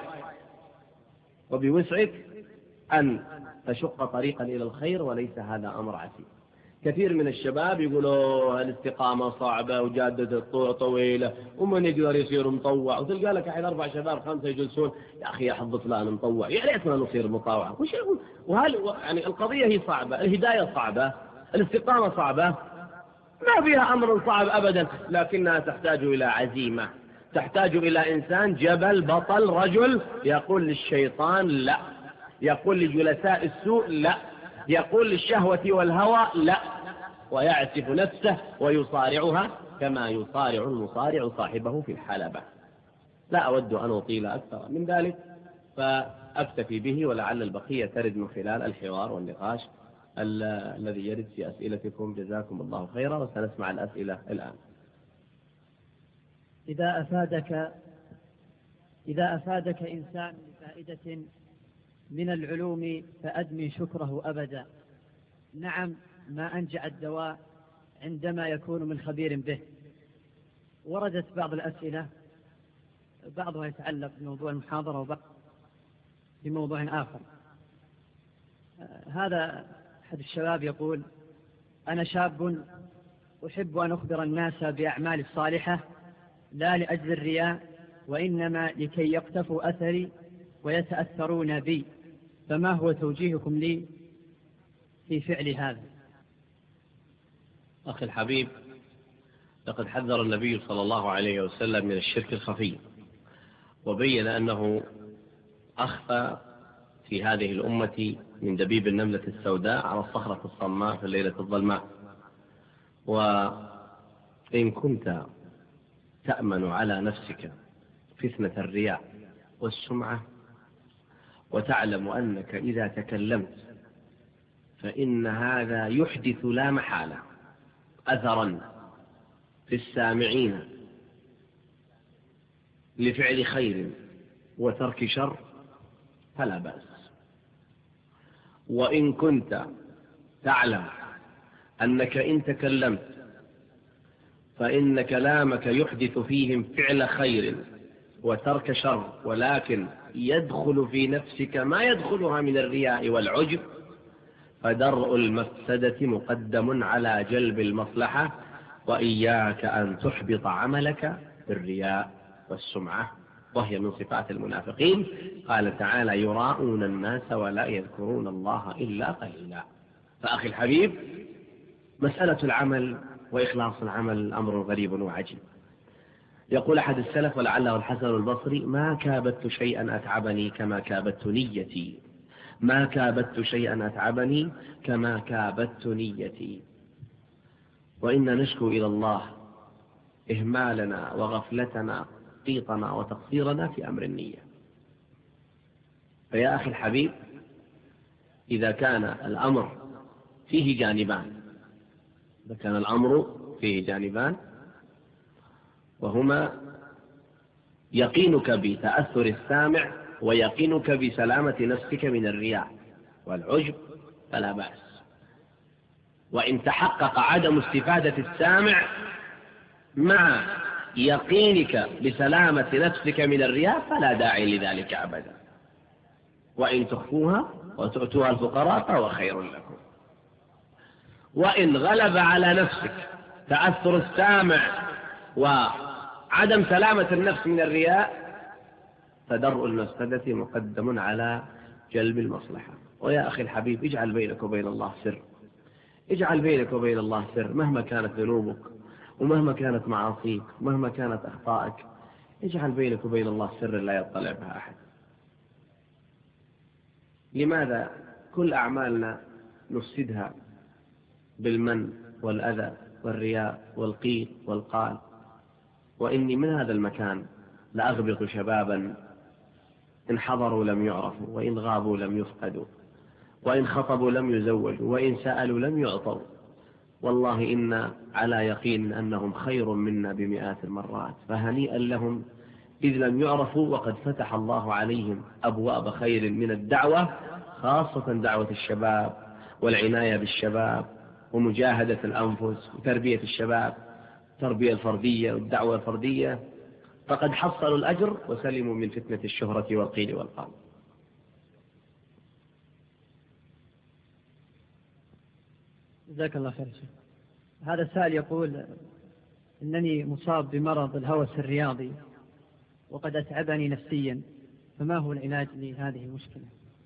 وبوسعك أن تشق طريقا إلى الخير، وليس هذا أمر عسير. كثير من الشباب يقولوا الاستقامة صعبة وجادة طويلة ومن يقدر يصير مطوع، وتلقى لك أحد 4 شباب 5 يجلسون يا أخي يا حظ فلان مطوع، يا ريتنا نصير مطوع. وش يقول؟ وهل يعني القضية هي صعبة، الهداية صعبة، الاستقامة صعبة، ما فيها أمر صعب أبدا، لكنها تحتاج إلى عزيمة تحتاج إلى إنسان جبل بطل رجل يقول للشيطان لا، يقول لجلساء السوء لا، يقول للشهوة والهوى لا، ويعسف نفسه ويصارعها كما يصارع المصارع صاحبه في الحلبة. لا أود أن أطيل أكثر من ذلك، فأكتفي به، ولعل البقية ترد من خلال الحوار والنقاش الذي يرد في أسئلتكم. جزاكم الله خيرا، وسنسمع الأسئلة الآن. إذا أفادك إنسان بفائدة من العلوم فأدمي شكره أبدا. نعم، ما أنجع الدواء عندما يكون من خبير به. وردت بعض الأسئلة، بعضها يتعلق بموضوع المحاضرة وبعض بموضوع آخر. هذا أحد الشباب يقول: أنا شاب أحب أن أخبر الناس بأعمالي الصالحة لا لأجل الرياء، وإنما لكي يقتفوا أثري ويتأثرون بي، فما هو توجيهكم لي في فعل هذا؟ أخي الحبيب، لقد حذر النبي صلى الله عليه وسلم من الشرك الخفي، وبين أنه أخفى في هذه الأمة من دبيب النملة السوداء على الصخرة الصماء في الليلة الظلماء. وإن كنت تأمن على نفسك فتنة الرياء والسمعة، وتعلم أنك إذا تكلمت فإن هذا يحدث لا محالة أثرا في السامعين لفعل خير وترك شر، فلا بأس. وإن كنت تعلم أنك إن تكلمت فإن كلامك يحدث فيهم فعل خير وترك شر، ولكن يدخل في نفسك ما يدخلها من الرياء والعجب، فدرء المفسدة مقدم على جلب المصلحة، وإياك أن تحبط عملك بالرياء والسمعة، وهي من صفات المنافقين. قال تعالى: يراءون الناس ولا يذكرون الله إلا قليلا. فأخي الحبيب، مسألة العمل وإخلاص العمل أمر غريب وعجيب. يقول أحد السلف ولعله الحسن البصري: ما كابدت شيئا أتعبني كما كابدت نيتي، ما كابدت شيئا أتعبني كما كابدت نيتي. وإنا نشكو إلى الله إهمالنا وغفلتنا قيطنا وتقصيرنا في أمر النية. فيا أخي الحبيب، إذا كان الأمر فيه جانبان، وهما يقينك بتأثر السامع ويقينك بسلامة نفسك من الرياء والعجب، فلا بأس. وإن تحقق عدم استفادة السامع مع يقينك بسلامة نفسك من الرياء، فلا داعي لذلك أبدا. وإن تخفوها وتؤتوها الفقراء فهو خير لكم. وإن غلب على نفسك تأثر السامع وعدم سلامة النفس من الرياء، فدرء المفسدة مقدم على جلب المصلحة. ويا أخي الحبيب، اجعل بينك وبين الله سر، اجعل بينك وبين الله سر، مهما كانت ذنوبك ومهما كانت معاصيك ومهما كانت أخطائك، اجعل بينك وبين الله سر لا يطلع بها أحد. لماذا كل أعمالنا نفسدها بالمن والأذى والرياء والقيل والقال؟ وإني من هذا المكان لأغبط شبابا إن حضروا لم يعرفوا، وإن غابوا لم يفقدوا، وإن خطبوا لم يزوجوا، وإن سألوا لم يعطوا. والله إنا على يقين أنهم خير منا بمئات المرات، فهنيئا لهم إذ لم يعرفوا، وقد فتح الله عليهم أبواب خير من الدعوة، خاصة دعوة الشباب والعناية بالشباب ومجاهدة الأنفس وتربية الشباب، التربية الفردية والدعوة الفردية، فقد حصلوا الأجر وسلموا من فتنة الشهرة والقيل والقال. جزاك الله خير. هذا السائل يقول: إنني مصاب بمرض الهوس الرياضي وقد أتعبني نفسيا، فما هو العلاج لهذه المشكلة؟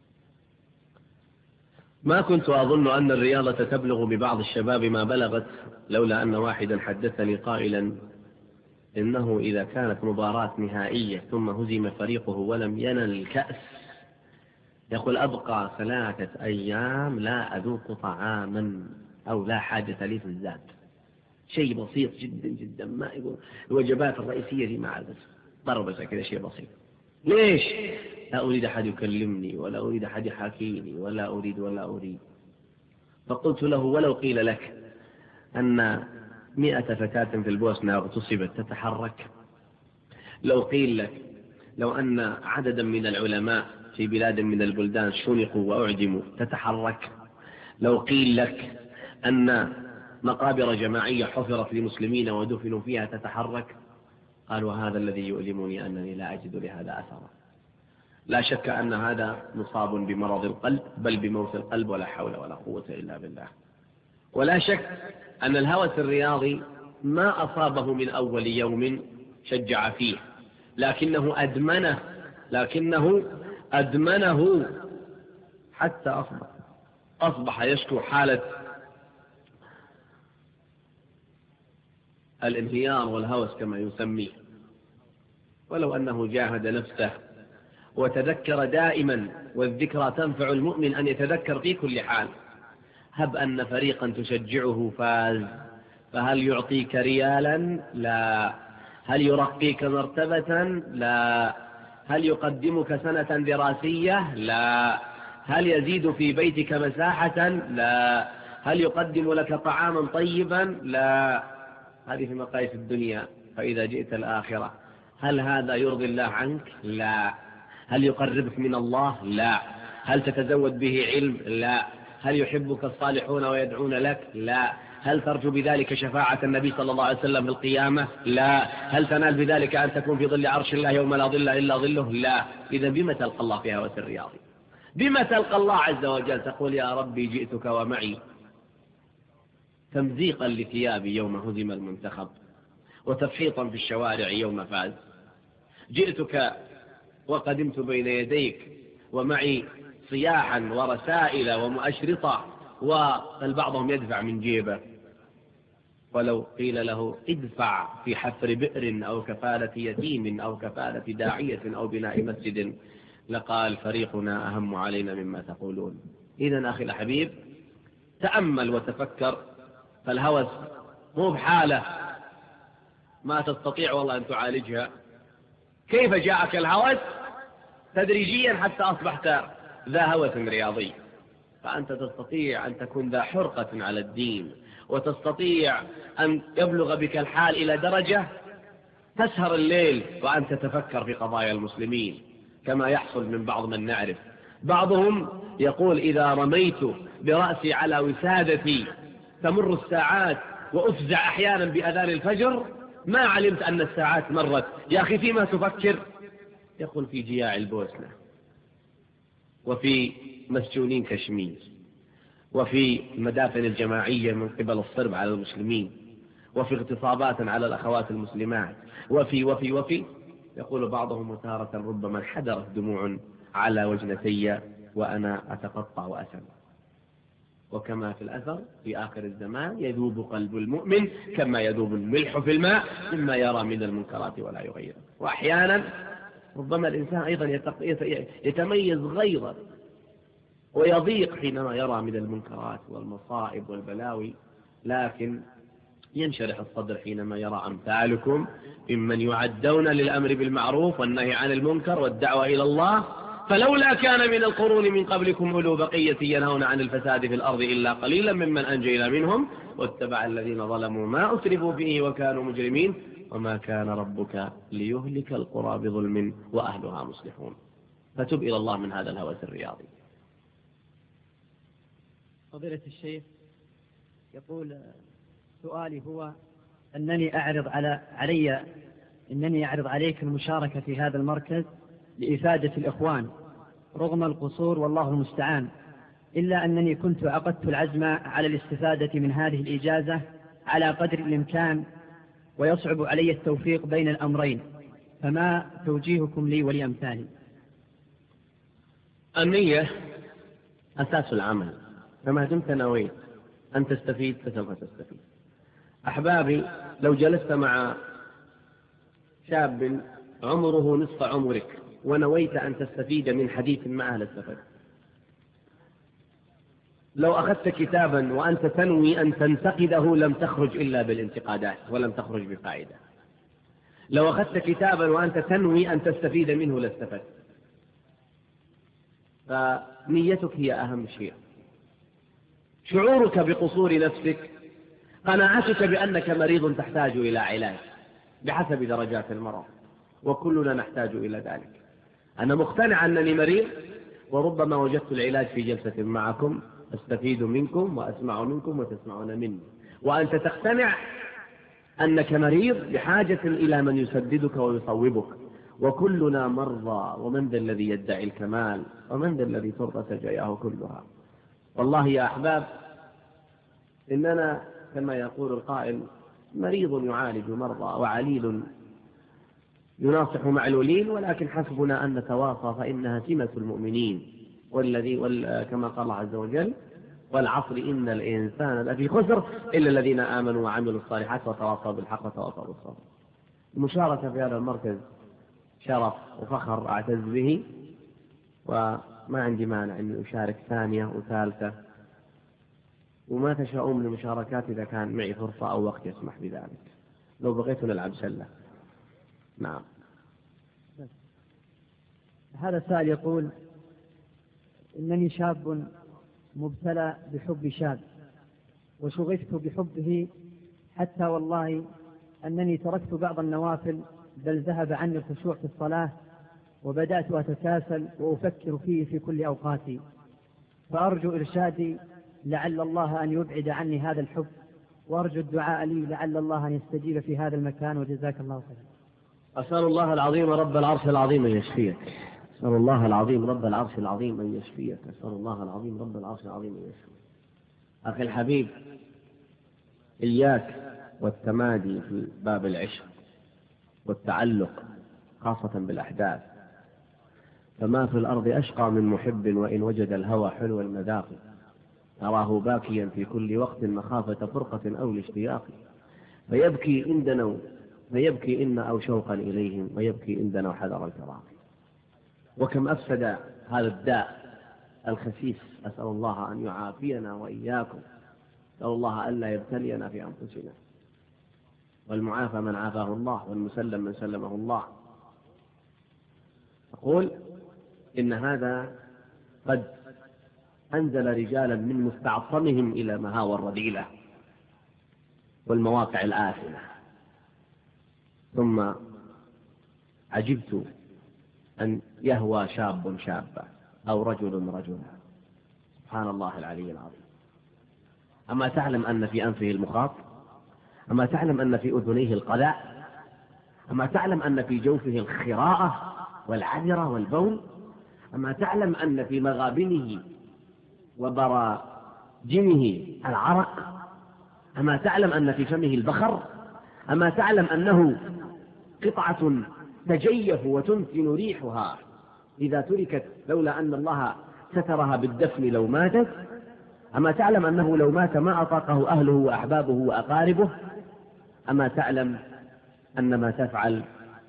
ما كنت أظن أن الرياضة تبلغ ببعض الشباب ما بلغت، لولا أن واحدا حدثني قائلا: إنه إذا كانت مباراة نهائية ثم هزم فريقه ولم ينل الكأس، يقول أبقى 3 أيام لا أذوق طعاما أو لا حاجة لي في الزاد. شيء بسيط جدا جدا، ما يقول الوجبات الرئيسية دي مع بس ضربة كذا، شيء بسيط. ليش؟ لا أريد أحد يكلمني ولا أريد أحد يحاكيني ولا أريد. فقلت له: ولو قيل لك أن 100 فتاة في البوسنة اغتصبت تتحرك؟ لو قيل لك لو أن عددا من العلماء في بلاد من البلدان شنقوا وأعدموا تتحرك؟ لو قيل لك أن مقابر جماعية حفرت لمسلمين ودفنوا فيها تتحرك؟ قال: وهذا الذي يؤلمني أنني لا أجد لهذا أثرا. لا شك أن هذا مصاب بمرض القلب، بل بموت القلب، ولا حول ولا قوة إلا بالله. ولا شك أن الهوس الرياضي ما أصابه من أول يوم شجع فيه، لكنه أدمنه حتى أصبح يشكو حالة الانهيار والهوس كما يسميه. ولو أنه جاهد نفسه وتذكر دائما، والذكرى تنفع المؤمن أن يتذكر في كل حال. هب أن فريقا تشجعه فاز، فهل يعطيك ريالا؟ لا. هل يرقيك مرتبة؟ لا. هل يقدمك سنة دراسية؟ لا. هل يزيد في بيتك مساحة؟ لا. هل يقدم لك طعاما طيبا؟ لا. هذه في مقاييس الدنيا. فإذا جئت الآخرة هل هذا يرضي الله عنك؟ لا. هل يقربك من الله؟ لا. هل تتزود به علم؟ لا. هل يحبك الصالحون ويدعون لك؟ لا. هل ترجو بذلك شفاعة النبي صلى الله عليه وسلم في القيامة؟ لا. هل تنال بذلك أن تكون في ظل عرش الله يوم لا ظل إلا ظله؟ لا. إذا بما تلقى الله في هوس الرياضي؟ بما تلقى الله عز وجل؟ تقول: يا ربي جئتك ومعي تمزيقا لثيابي يوم هزم المنتخب، وتفحيطا في الشوارع يوم فاز. جئتك وقدمت بين يديك ومعي صياحا ورسائل ومؤشرطة، وبل بعضهم يدفع من جيبه. ولو قيل له: ادفع في حفر بئر أو كفالة يتيم أو كفالة داعية أو بناء مسجد، لقال: فريقنا أهم علينا مما تقولون. إذن أخي الحبيب، تأمل وتفكر. فالهوس مو بحالة ما تستطيع والله أن تعالجها. كيف جاءك الهوس؟ تدريجيا حتى أصبحت ذا هوس رياضي. فأنت تستطيع أن تكون ذا حرقة على الدين، وتستطيع أن يبلغ بك الحال إلى درجة تسهر الليل وأنت تتفكر في قضايا المسلمين، كما يحصل من بعض من نعرف. بعضهم يقول: إذا رميت برأسي على وسادتي تمر الساعات وأفزع أحيانا بأذان الفجر، ما علمت أن الساعات مرت. يا أخي فيما تفكر؟ يقول: في جياع البوسنة، وفي مسجونين كشمير، وفي المدافن الجماعية من قبل الصرب على المسلمين، وفي اغتصابات على الأخوات المسلمات، وفي. يقول بعضهم: وتارة ربما انحدرت دموع على وجنتي وأنا أتقطع وأسمع. وكما في الأثر في آخر الزمان يذوب قلب المؤمن كما يذوب الملح في الماء مما يرى من المنكرات ولا يغيره. وأحيانا ربما الإنسان أيضا يتميز غيظا ويضيق حينما يرى من المنكرات والمصائب والبلاوي، لكن ينشرح الصدر حينما يرى أمثالكم ممن يعدون للأمر بالمعروف والنهي عن المنكر والدعوة إلى الله. فلولا كان من القرون من قبلكم أولو بقية ينهون عن الفساد في الأرض إلا قليلا ممن أنجينا منهم واتبع الذين ظلموا ما أسرفوا فيه وكانوا مجرمين وما كان ربك ليهلك القرى بظلم وأهلها مصلحون. فتب إلى الله من هذا الهوس الرياضي. فضيلة الشيخ يقول: سؤالي هو أنني أعرض عليك المشاركة في هذا المركز لإفادة الإخوان رغم القصور والله المستعان، إلا أنني كنت عقدت العزم على الاستفادة من هذه الإجازة على قدر الإمكان، ويصعب علي التوفيق بين الأمرين، فما توجيهكم لي ولأمثالي؟ النية أساس العمل، فما دمت نويت أن تستفيد فسوف تستفيد. أحبابي، لو جلست مع شاب عمره نصف عمرك ونويت أن تستفيد من حديث ما أهل السفر، لو أخذت كتابا وأنت تنوي أن تنتقده لم تخرج إلا بالانتقادات ولم تخرج بفائدة. لو أخذت كتابا وأنت تنوي أن تستفيد منه لاستفدت. فنيتك هي أهم شيء، شعورك بقصور نفسك، قناعتك بأنك مريض تحتاج إلى علاج بحسب درجات المرض، وكلنا نحتاج إلى ذلك. أنا مقتنع أنني مريض، وربما وجدت العلاج في جلسة معكم، أستفيد منكم وأسمع منكم وتسمعون مني. وأنت تقتنع أنك مريض بحاجة إلى من يسددك ويصوبك، وكلنا مرضى، ومن ذا الذي يدعي الكمال، ومن ذا الذي ترضى سجاياه كلها. والله يا أحباب إننا كما يقول القائل مريض يعالج مرضى وعليل يناصح معلولين، ولكن حسبنا أن نتواصى فإنها سمة المؤمنين. كما قال الله عز وجل والعصر إن الإنسان لفي خسر إلا الذين آمنوا وعملوا الصالحات وتواصوا بالحق وتواصوا بالصبر. المشاركة في هذا المركز شرف وفخر أعتز به، وما عندي مانع أن أشارك ثانية وثالثة، وما تشاءون من المشاركات إذا كان معي فرصة أو وقت يسمح بذلك. لو بغيت نلعب سلة. نعم. هذا السائل يقول: إنني شاب مبتلى بحب شاب، وشغفت بحبه حتى والله أنني تركت بعض النوافل، بل ذهب عني الخشوع في الصلاة، وبدأت أتكاسل وأفكر فيه في كل أوقاتي، فأرجو إرشادي لعل الله أن يبعد عني هذا الحب، وأرجو الدعاء لي لعل الله أن يستجيب في هذا المكان، وجزاك الله خيرا. أسأل الله العظيم رب العرش العظيم أن يشفيك. أسأل الله العظيم رب العرش العظيم أن يشفيك. أسأل الله العظيم رب العرش العظيم أن يشفيك. أخي الحبيب، إياك والتمادي في باب العشق والتعلق خاصة بالأحداث، فما في الأرض أشقى من محب وإن وجد الهوى حلو المذاق، تراه باكيا في كل وقت مخافة فرقة أو الاشتياق، فيبكي إن أو شوقا إليهم، ويبكي إن دنوا حذر الفراق. وكم أفسد هذا الداء الخسيس. أسأل الله أن يعافينا وإياكم. أسأل الله ألا يبتلينا في أنفسنا، والمعافى من عافاه الله، والمسلم من سلمه الله. أقول إن هذا قد أنزل رجالا من مستعصمهم إلى مهاوى الرذيلة والمواقع الآثمة، ثم عجبت أن يهوى شاب شابة أو رجل رجلا. سبحان الله العلي العظيم. أما تعلم أن في أنفه المخاط؟ أما تعلم أن في أذنيه القلاء؟ أما تعلم أن في جوفه الخراءة والعذرة والبول؟ أما تعلم أن في مغابنه وبراجمه العرق؟ أما تعلم أن في فمه البخر؟ أما تعلم أنه قطعة تجيف وتنتن ريحها إذا تركت، لولا أن الله سترها بالدفن لو ماتت؟ أما تعلم أنه لو مات ما أطاقه أهله وأحبابه وأقاربه؟ أما تعلم أن ما تفعل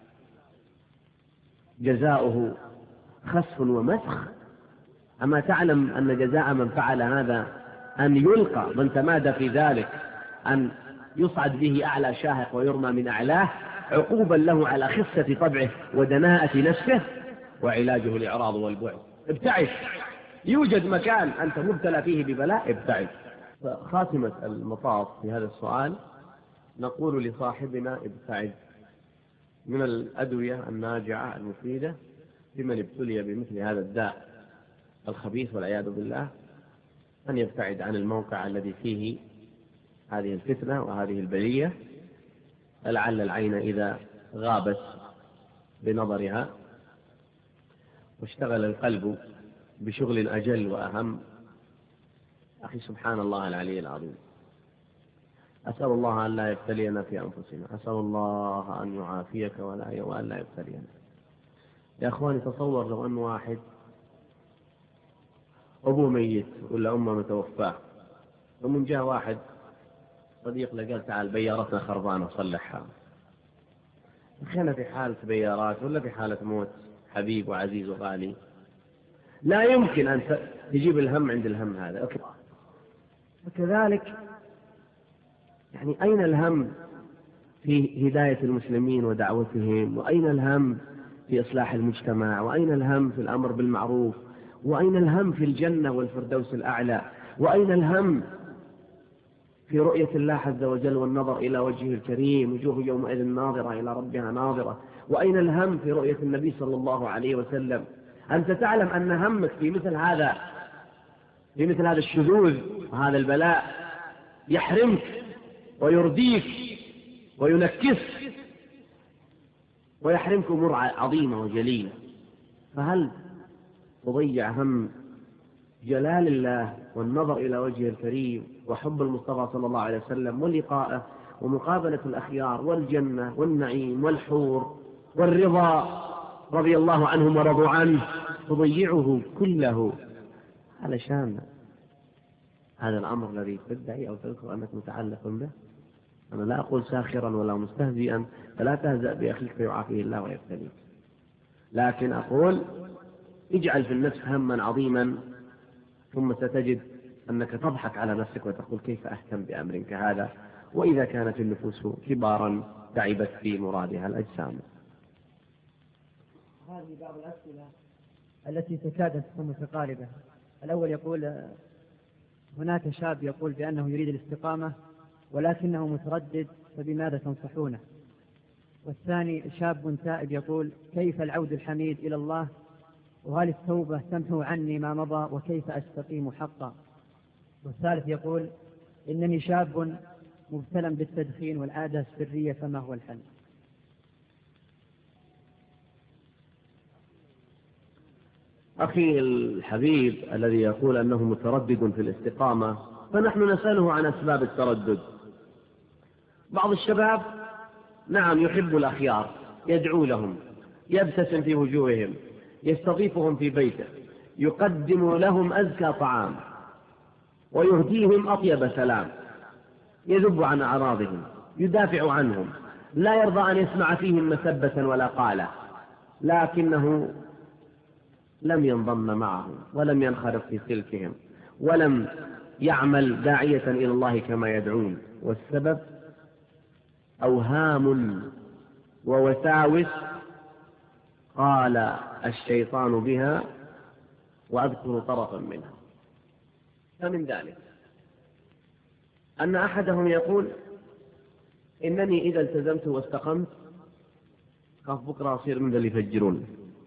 جزاؤه خسف ومسخ؟ أما تعلم أن جزاء من فعل هذا أن يلقى من تمادى في ذلك، أن يصعد به أعلى شاهق ويرمى من أعلاه، عقوبا له على خسة طبعه ودناءة نفسه، وعلاجه الإعراض والبعد. ابتعد، يوجد مكان أنت مبتلى فيه ببلاء، ابتعد. خاتمة المطاف في هذا السؤال نقول لصاحبنا: ابتعد من الأدوية الناجعة المفيدة لمن ابتلي بمثل هذا الداء الخبيث والعياذ بالله، أن يبتعد عن الموقع الذي فيه هذه الفتنة وهذه البلية، لعل العين إذا غابت بنظرها واشتغل القلب بشغل أجل وأهم. أخي سبحان الله العلي العظيم، أسأل الله أن لا يبتلينا في أنفسنا، أسأل الله أن يعافيك وأن لا يبتلينا. يا أخواني، تصور لو أن واحد أبوه ميت ولا أمه متوفاه، ومن جاء واحد صديق له قال: تعال بيارتنا خربانة صلحها، أخينا في حالة بيارات ولا في حالة موت حبيب وعزيز وغالي، لا يمكن أن تجيب الهم عند الهم هذا. وكذلك يعني أين الهم في هداية المسلمين ودعوتهم؟ وأين الهم في إصلاح المجتمع؟ وأين الهم في الأمر بالمعروف؟ وأين الهم في الجنة والفردوس الأعلى؟ وأين الهم في رؤية الله عز وجل والنظر إلى وجهه الكريم، وجوه يومئذ ناظرة إلى ربها ناظرة؟ وأين الهم في رؤية النبي صلى الله عليه وسلم؟ أنت تعلم أن همك في مثل هذا الشذوذ وهذا البلاء يحرمك ويرديك وينكسك ويحرمك أمور عظيمة وجليلة، فهل تضيع هم جلال الله والنظر إلى وجهه الكريم وحب المصطفى صلى الله عليه وسلم ولقائه ومقابلة الأخيار والجنة والنعيم والحور والرضا رضي الله عنهم ورضوا عنه، تضيعه كله علشان هذا الأمر الذي تدعي أو تذكر أنك متعلق به؟ أنا لا أقول ساخرا ولا مستهزئا، فلا تهزأ بأخيك فيعافيه الله ويبتليك، لكن أقول اجعل في النفس هما عظيما، ثم ستجد أنك تضحك على نفسك وتقول كيف أهتم بأمر كهذا، وإذا كانت النفوس كبارا تعبت في مرادها الأجسام. هذه بعض الأسئلة التي تكاد أن تكون متقاربة. الأول يقول هناك شاب يقول بأنه يريد الاستقامة ولكنه متردد، فبماذا تنصحونه؟ والثاني شاب تائب يقول كيف العود الحميد إلى الله، وهل التوبة تمحو عني ما مضى، وكيف أستقيم حقا؟ والثالث يقول إنني شاب مبتلى بالتدخين والعادة السرية، فما هو الحل؟ أخي الحبيب الذي يقول أنه متردد في الاستقامة، فنحن نسأله عن أسباب التردد. بعض الشباب نعم يحب الأخيار، يدعو لهم، يبتسم في وجوههم، يستضيفهم في بيته، يقدم لهم أزكى طعام، ويهديهم أطيب سلام، يذب عن أعراضهم، يدافع عنهم، لا يرضى أن يسمع فيهم مسبة ولا قالة، لكنه لم ينضم معهم ولم ينخرط في سلكهم ولم يعمل داعية إلى الله كما يدعون. والسبب أوهام ووساوس قال الشيطان بها، وأذكر طرفا منها. فمن ذلك أن أحدهم يقول إنني إذا التزمت واستقمت خاف بكرة أصير من اللي يفجرون،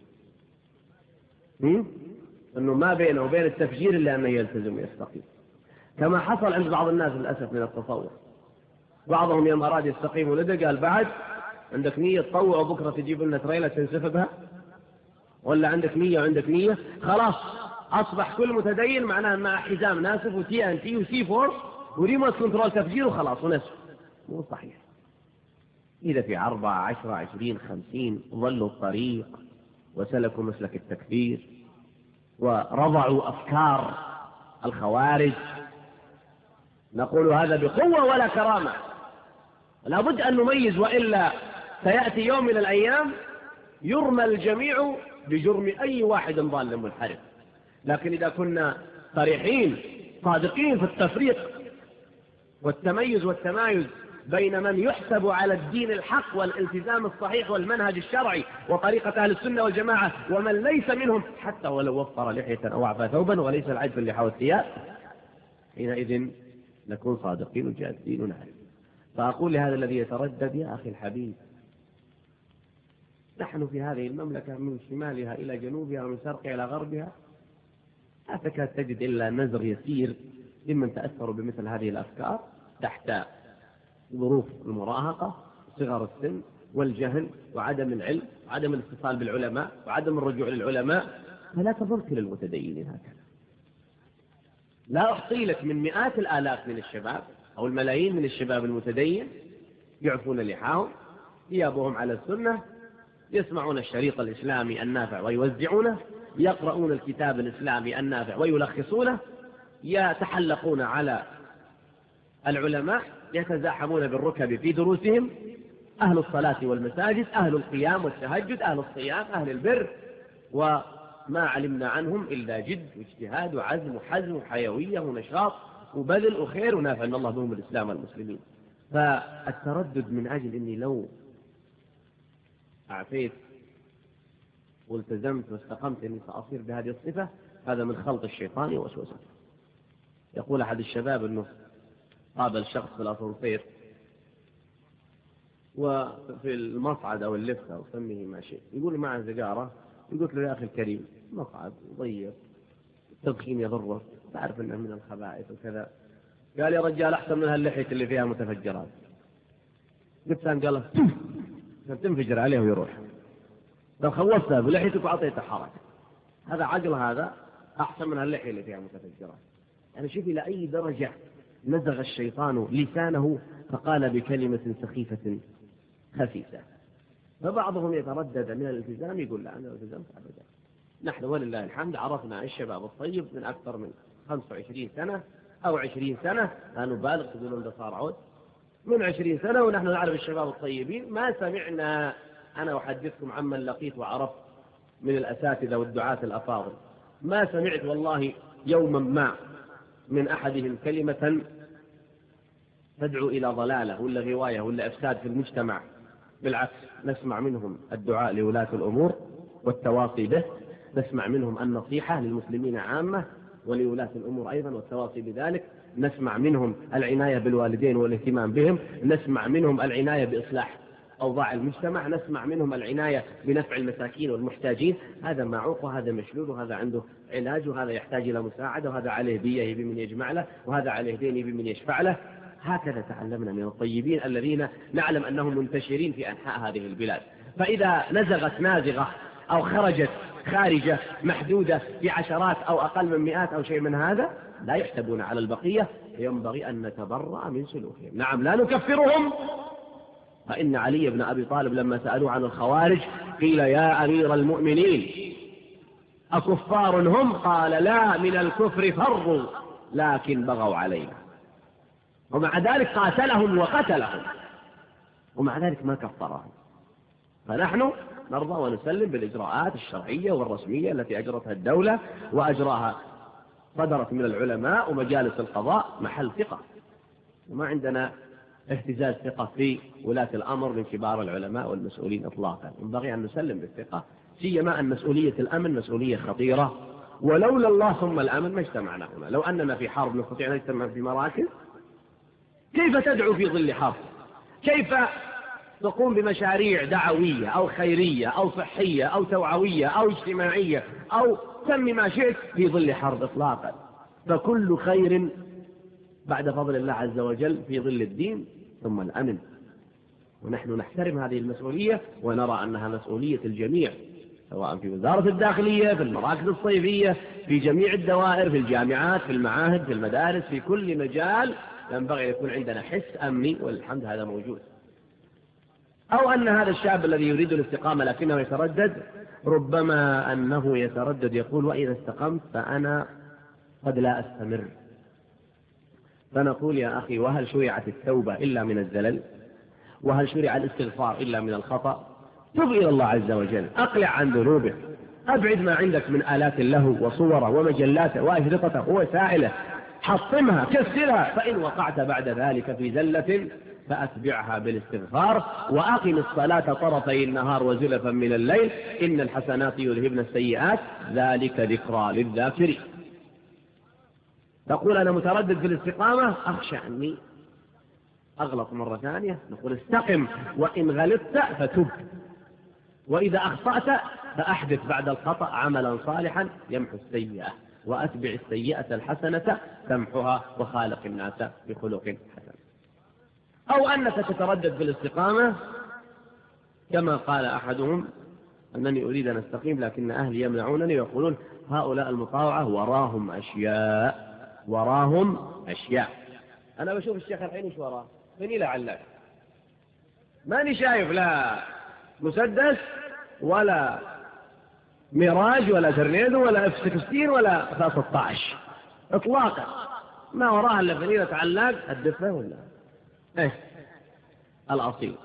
أنه ما بينه وبين التفجير إلا أنه يلتزم ويستقيم، كما حصل عند بعض الناس للأسف من التصور. بعضهم يوم أراد يستقيم ولدى قال بعد عندك نية تطوع وبكرة تجيب لنا تريلة تنسف بها، ولا عندك نية وعندك نية خلاص أصبح كل متدين معناه مع حزام ناسف وتي أن تي وسي فور وريموت كنترول تفجير وخلاص ونسف. مو صحيح. إذا في 4 10 20 50 ظلوا الطريق وسلكوا مسلك التكفير ورضعوا أفكار الخوارج، نقول هذا بقوة ولا كرامة، لا بد أن نميز، وإلا سيأتي يوم من الأيام يرمى الجميع بجرم أي واحد ضال منحرف. لكن إذا كنا صريحين صادقين في التفريق والتميز والتمايز بين من يحسب على الدين الحق والالتزام الصحيح والمنهج الشرعي وطريقة أهل السنة والجماعة، ومن ليس منهم حتى ولو وفر لحية أو أعفى ثوبا وليس العجب اللي حوى الثياب، حينئذ نكون صادقين وجادين ونعرف. فأقول لهذا الذي يتردد يا أخي الحبيب، نحن في هذه المملكة من شمالها إلى جنوبها ومن شرقها إلى غربها لا تكاد تجد إلا نزر يسير ممن تأثروا بمثل هذه الأفكار تحت ظروف المراهقة، صغر السن والجهل وعدم العلم وعدم الاتصال بالعلماء وعدم الرجوع للعلماء. فلا تظن كل المتدينين هكذا. لا أحصي لك من مئات الآلاف من الشباب أو الملايين من الشباب المتدين يعفون لحاهم، ثيابهم على السنة، يسمعون الشريط الإسلامي النافع ويوزعونه، يقرؤون الكتاب الإسلامي النافع ويلخصونه، يتحلقون على العلماء، يتزاحمون بالركب في دروسهم، أهل الصلاة والمساجد، أهل القيام والتهجد، أهل الصيام، أهل البر، وما علمنا عنهم إلا جد واجتهاد وعزم وحزم وحيوية ونشاط وبذل وخير، ونافعنا الله بهم الإسلام والمسلمين. فالتردد من أجل أني لو أعفيت والتزمت واستقمت أني سأصير بهذه الصفة، هذا من خلط الشيطان ووسوسته. يقول أحد الشباب أنه قابل شخص في الأسانسير وفي المصعد أو اللفت أو سميه ما شيء، يقول معه سيجارة، يقول له يا أخي الكريم مصعد ضيق، التدخين يضرك، تعرف أنه من الخبائث وكذا. قال يا رجال أحسن من هاللحية اللي فيها متفجرات. قلت قال له تنفجر عليه ويروح، لو خوفتها بلحيتك وعطيته حركة، هذا عقل، هذا أحسن من هاللحية اللي فيها متفجرات. يعني شوف إلى أي درجة نزغ الشيطان لسانه فقال بكلمة سخيفة خفيفة. فبعضهم يتردد من الالتزام، يقول لا أنا التزمت أبدا. نحن ولله الحمد عرفنا الشباب الطيب من أكثر من 25 سنة أو 20 سنة، لا نبالغ تقولون ده صار عود، من 20 سنة ونحن نعرف الشباب الطيبين. ما سمعنا، أنا أحدثكم عمن لقيت وعرفت من الأساتذة والدعاة الأفاضل، ما سمعت والله يوما ما من أحدهم كلمة تدعو إلى ضلالة ولا غواية ولا إفساد في المجتمع. بالعكس، نسمع منهم الدعاء لولاة الأمور والتواصي به، نسمع منهم النصيحة للمسلمين عامة ولولاة الأمور أيضا والتواصي بذلك، نسمع منهم العناية بالوالدين والاهتمام بهم، نسمع منهم العناية بإصلاح أوضاع المجتمع، نسمع منهم العناية بنفع المساكين والمحتاجين. هذا معوق وهذا مشلول وهذا عنده علاج وهذا يحتاج إلى مساعدة وهذا عليه بيه يبي من يجمع له وهذا عليه دين يبي من يشفع له. هكذا تعلمنا من الطيبين الذين نعلم أنهم منتشرين في أنحاء هذه البلاد. فإذا نزغت نازغة أو خرجت خارجة محدودة بعشرات أو أقل من مئات أو شيء من هذا، لا يحسبون على البقية، ينبغي أن نتبرأ من سلوكهم. نعم لا نكفرهم، فإن علي بن أبي طالب لما سألوا عن الخوارج قيل يا أمير المؤمنين أكفار هم؟ قال لا، من الكفر فروا لكن بغوا علينا. ومع ذلك قاتلهم وقتلهم، ومع ذلك ما كفرهم. فنحن نرضى ونسلم بالإجراءات الشرعية والرسمية التي أجرتها الدولة وأجراها صدرت من العلماء ومجالس القضاء محل ثقة، وما عندنا اهتزاز ثقة في ولاة الأمر من كبار العلماء والمسؤولين إطلاقا. ينبغي أن نسلم بالثقة، سيما أن مسؤولية الأمن مسؤولية خطيرة، ولولا الله ثم الأمن ما اجتمعنا هنا. لو أننا في حرب نستطيع أن نجتمع في مراكز، كيف تدعو في ظل حرب؟ كيف تقوم بمشاريع دعوية أو خيرية أو صحية أو توعوية أو اجتماعية أو سمي ما شئت في ظل حرب إطلاقا؟ فكل خير بعد فضل الله عز وجل في ظل الدين ثم الأمن. ونحن نحترم هذه المسؤولية ونرى أنها مسؤولية الجميع، سواء في وزارة الداخلية، في المراكز الصيفية، في جميع الدوائر، في الجامعات، في المعاهد، في المدارس، في كل مجال ينبغي يكون عندنا حس أمني، والحمد هذا موجود. أو أن هذا الشاب الذي يريد الاستقامة لكنه يتردد، ربما أنه يتردد يقول وإذا استقمت فأنا قد لا أستمر. فنقول يا أخي وهل شرعت التوبة إلا من الزلل؟ وهل شرع الاستغفار إلا من الخطأ؟ تب إلى الله عز وجل، أقلع عن ذنوبه، أبعد ما عندك من آلات له وصوره ومجلاته وأشرطته ووسائله، حطمها كسرها، فإن وقعت بعد ذلك في زلة فأتبعها بالاستغفار، وأقم الصلاة طرفي النهار وزلفا من الليل إن الحسنات يذهبن السيئات ذلك ذكرى للذاكرين. تقول أنا متردد في الاستقامة، أخشى أني أغلط مرة ثانية. نقول استقم، وإن غلطت فتب، وإذا أخطأت فأحدث بعد الخطأ عملا صالحا يمحو السيئة، وأتبع السيئة الحسنة تمحها، وخالق الناس بخلق حسن. أو أنك تتردد في الاستقامة كما قال أحدهم أنني أريد أن أستقيم لكن أهلي يمنعونني ويقولون هؤلاء المطاوعة وراهم أشياء، وراهم أشياء. أنا بشوف الشيخ الحين وش وراه؟ فيني لعلك ماني شايف لا مسدس ولا ميراج ولا ترنيدو ولا F-16 ولا F-16 اطلاقا، ما وراها الا فنيلة علاق الدفة ولا ايه الأصيل.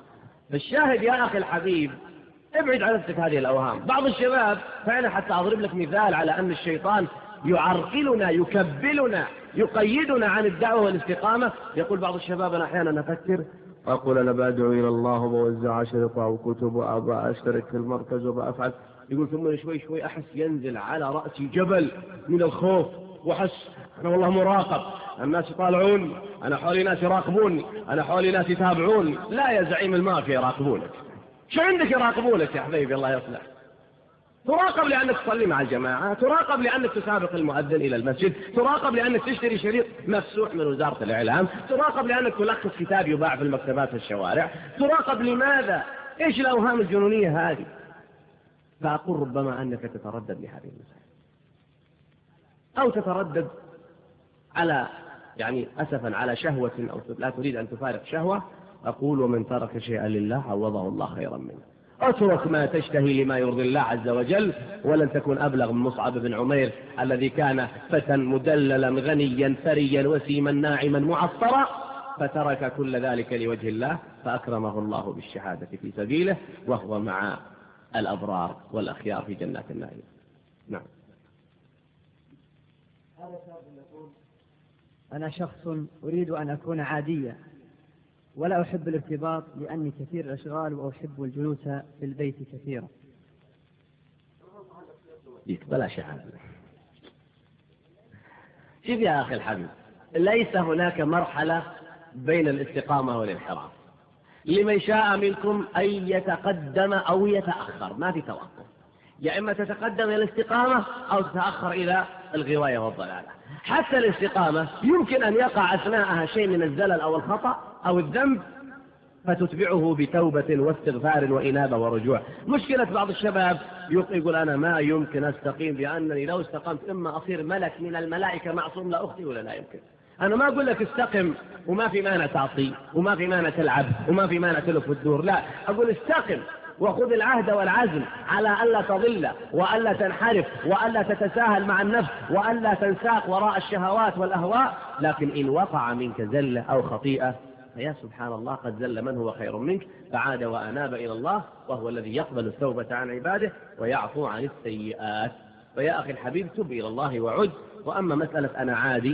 فالشاهد يا أخي الحبيب، ابعد عن نفسك هذه الأوهام. بعض الشباب فعلا، حتى أضرب لك مثال على أن الشيطان يعرقلنا، يكبلنا، يقيدنا عن الدعوة والاستقامة. يقول بعض الشباب: أنا أحيانا أفكر أقول أنا بدعو إلى الله وبوزع أشرطة وكتب وأبى أشترك في المركز وبأفعل. يقول ثم شوي شوي أحس ينزل على رأسي جبل من الخوف، وأحس أنا والله مراقب، الناس يطالعوني، أنا حولي ناس يراقبوني، أنا حولي ناس يتابعوني. لا يا زعيم المافيا يراقبونك. شو عندك يراقبونك يا حبيبي؟ الله يصلح. تراقب لأنك تصلي مع الجماعة، تراقب لأنك تسابق المؤذن إلى المسجد، تراقب لأنك تشتري شريط مفسوح من وزارة الإعلام، تراقب لأنك تلخص كتاب يباع في المكتبات في الشوارع. تراقب لماذا؟ إيش الأوهام الجنونية هذه؟ فأقول ربما أنك تتردد لهذه المسائل، أو تتردد على أسفا على شهوة، أو لا تريد أن تفارق شهوة. أقول: ومن ترك شيئا لله عوضه الله خيرا منه. اترك ما تشتهي لما يرضي الله عز وجل، ولن تكون أبلغ من مصعب بن عمير الذي كان فتى مدللا غنيا ثريا وسيما ناعما معطرا، فترك كل ذلك لوجه الله، فأكرمه الله بالشهادة في سبيله، وهو مع الأبرار والأخيار في جنات النعيم. نعم. أنا شخص أريد أن أكون عاديا، ولا أحب الارتباط لأني كثير الأشغال، وأحب الجلوس في البيت كثيرا. بلا شهادة. شوف يا أخي الحبيب، ليس هناك مرحلة بين الاستقامة والانحراف. لمن شاء منكم أن يتقدم أو يتأخر، ما في توقف. يا إما تتقدم إلى الاستقامة أو تتأخر إلى الغواية والضلالة. حتى الاستقامة يمكن أن يقع أثناءها شيء من الزلل أو الخطأ أو الذنب، فتتبعه بتوبة واستغفار وإنابة ورجوع. مشكلة بعض الشباب يقول: أنا ما يمكن أستقيم، لأنني لو استقمت إما أصير ملك من الملائكة معصوم لا أخطئ ولا لا يمكن. أنا ما أقول لك استقم وما في مانع تعصي وما في مانع تلعب وما في مانع تلف وتدور، لا، أقول استقم وخذ العهد والعزم على ألا تضل وألا تنحرف وألا تتساهل مع النفس وألا تنساق وراء الشهوات والأهواء. لكن إن وقع منك زلة أو خطيئة فيا سبحان الله، قد زل من هو خير منك، فعاد وأناب إلى الله، وهو الذي يقبل التوبة عن عباده ويعفو عن السيئات. فيا أخي الحبيب، تب إلى الله وعد. وأما مسألة أنا عادي،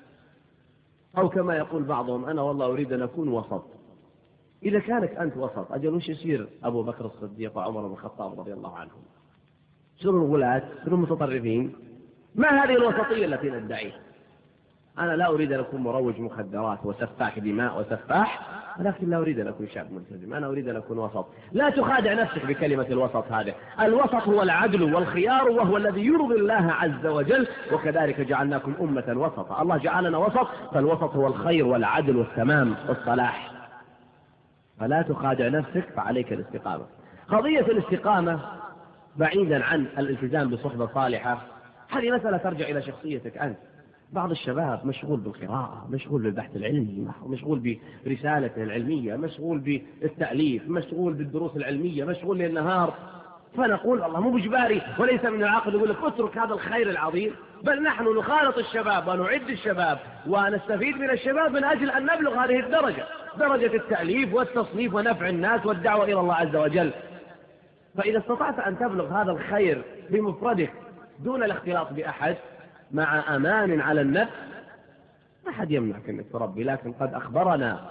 أو كما يقول بعضهم: أنا والله أريد أن أكون وسط. إذا كانك أنت وسط، أجل وش يصير أبو بكر الصديق وعمر بن الخطاب رضي الله عنهم؟ شنو الغلاة؟ شنو المتطرفين؟ ما هذه الوسطية التي ندعيها؟ أنا لا أريد أن أكون مروج مخدرات وسفاح دماء وسفاح، ولكن لا أريد أن أكون شاب ملتزم. أنا أريد أن أكون وسط. لا تخادع نفسك بكلمة الوسط هذه. الوسط هو العدل والخيار، وهو الذي يرضي الله عز وجل. وكذلك جعلناكم أمة وسطا. الله جعلنا وسط، فالوسط هو الخير والعدل والتمام والصلاح. فلا تخادع نفسك، فعليك الاستقامة. قضية الاستقامة بعيدا عن الالتزام بصحبة صالحة، هذه مسألة ترجع إلى شخصيتك أنت. بعض الشباب مشغول بالقراءة، مشغول بالبحث العلمي، مشغول برسالته العلمية، مشغول بالتأليف، مشغول بالدروس العلمية، مشغول ليل نهار. فنقول الله مو بجباري، وليس من العقل يقول لك اترك هذا الخير العظيم، بل نحن نخالط الشباب ونعد الشباب ونستفيد من الشباب من أجل أن نبلغ هذه الدرجة، درجة التأليف والتصنيف ونفع الناس والدعوة إلى الله عز وجل. فإذا استطعت أن تبلغ هذا الخير بمفردك دون الاختلاط بأحد، مع أمان على النفس، ما حد يمنعك أنك تربي. لكن قد أخبرنا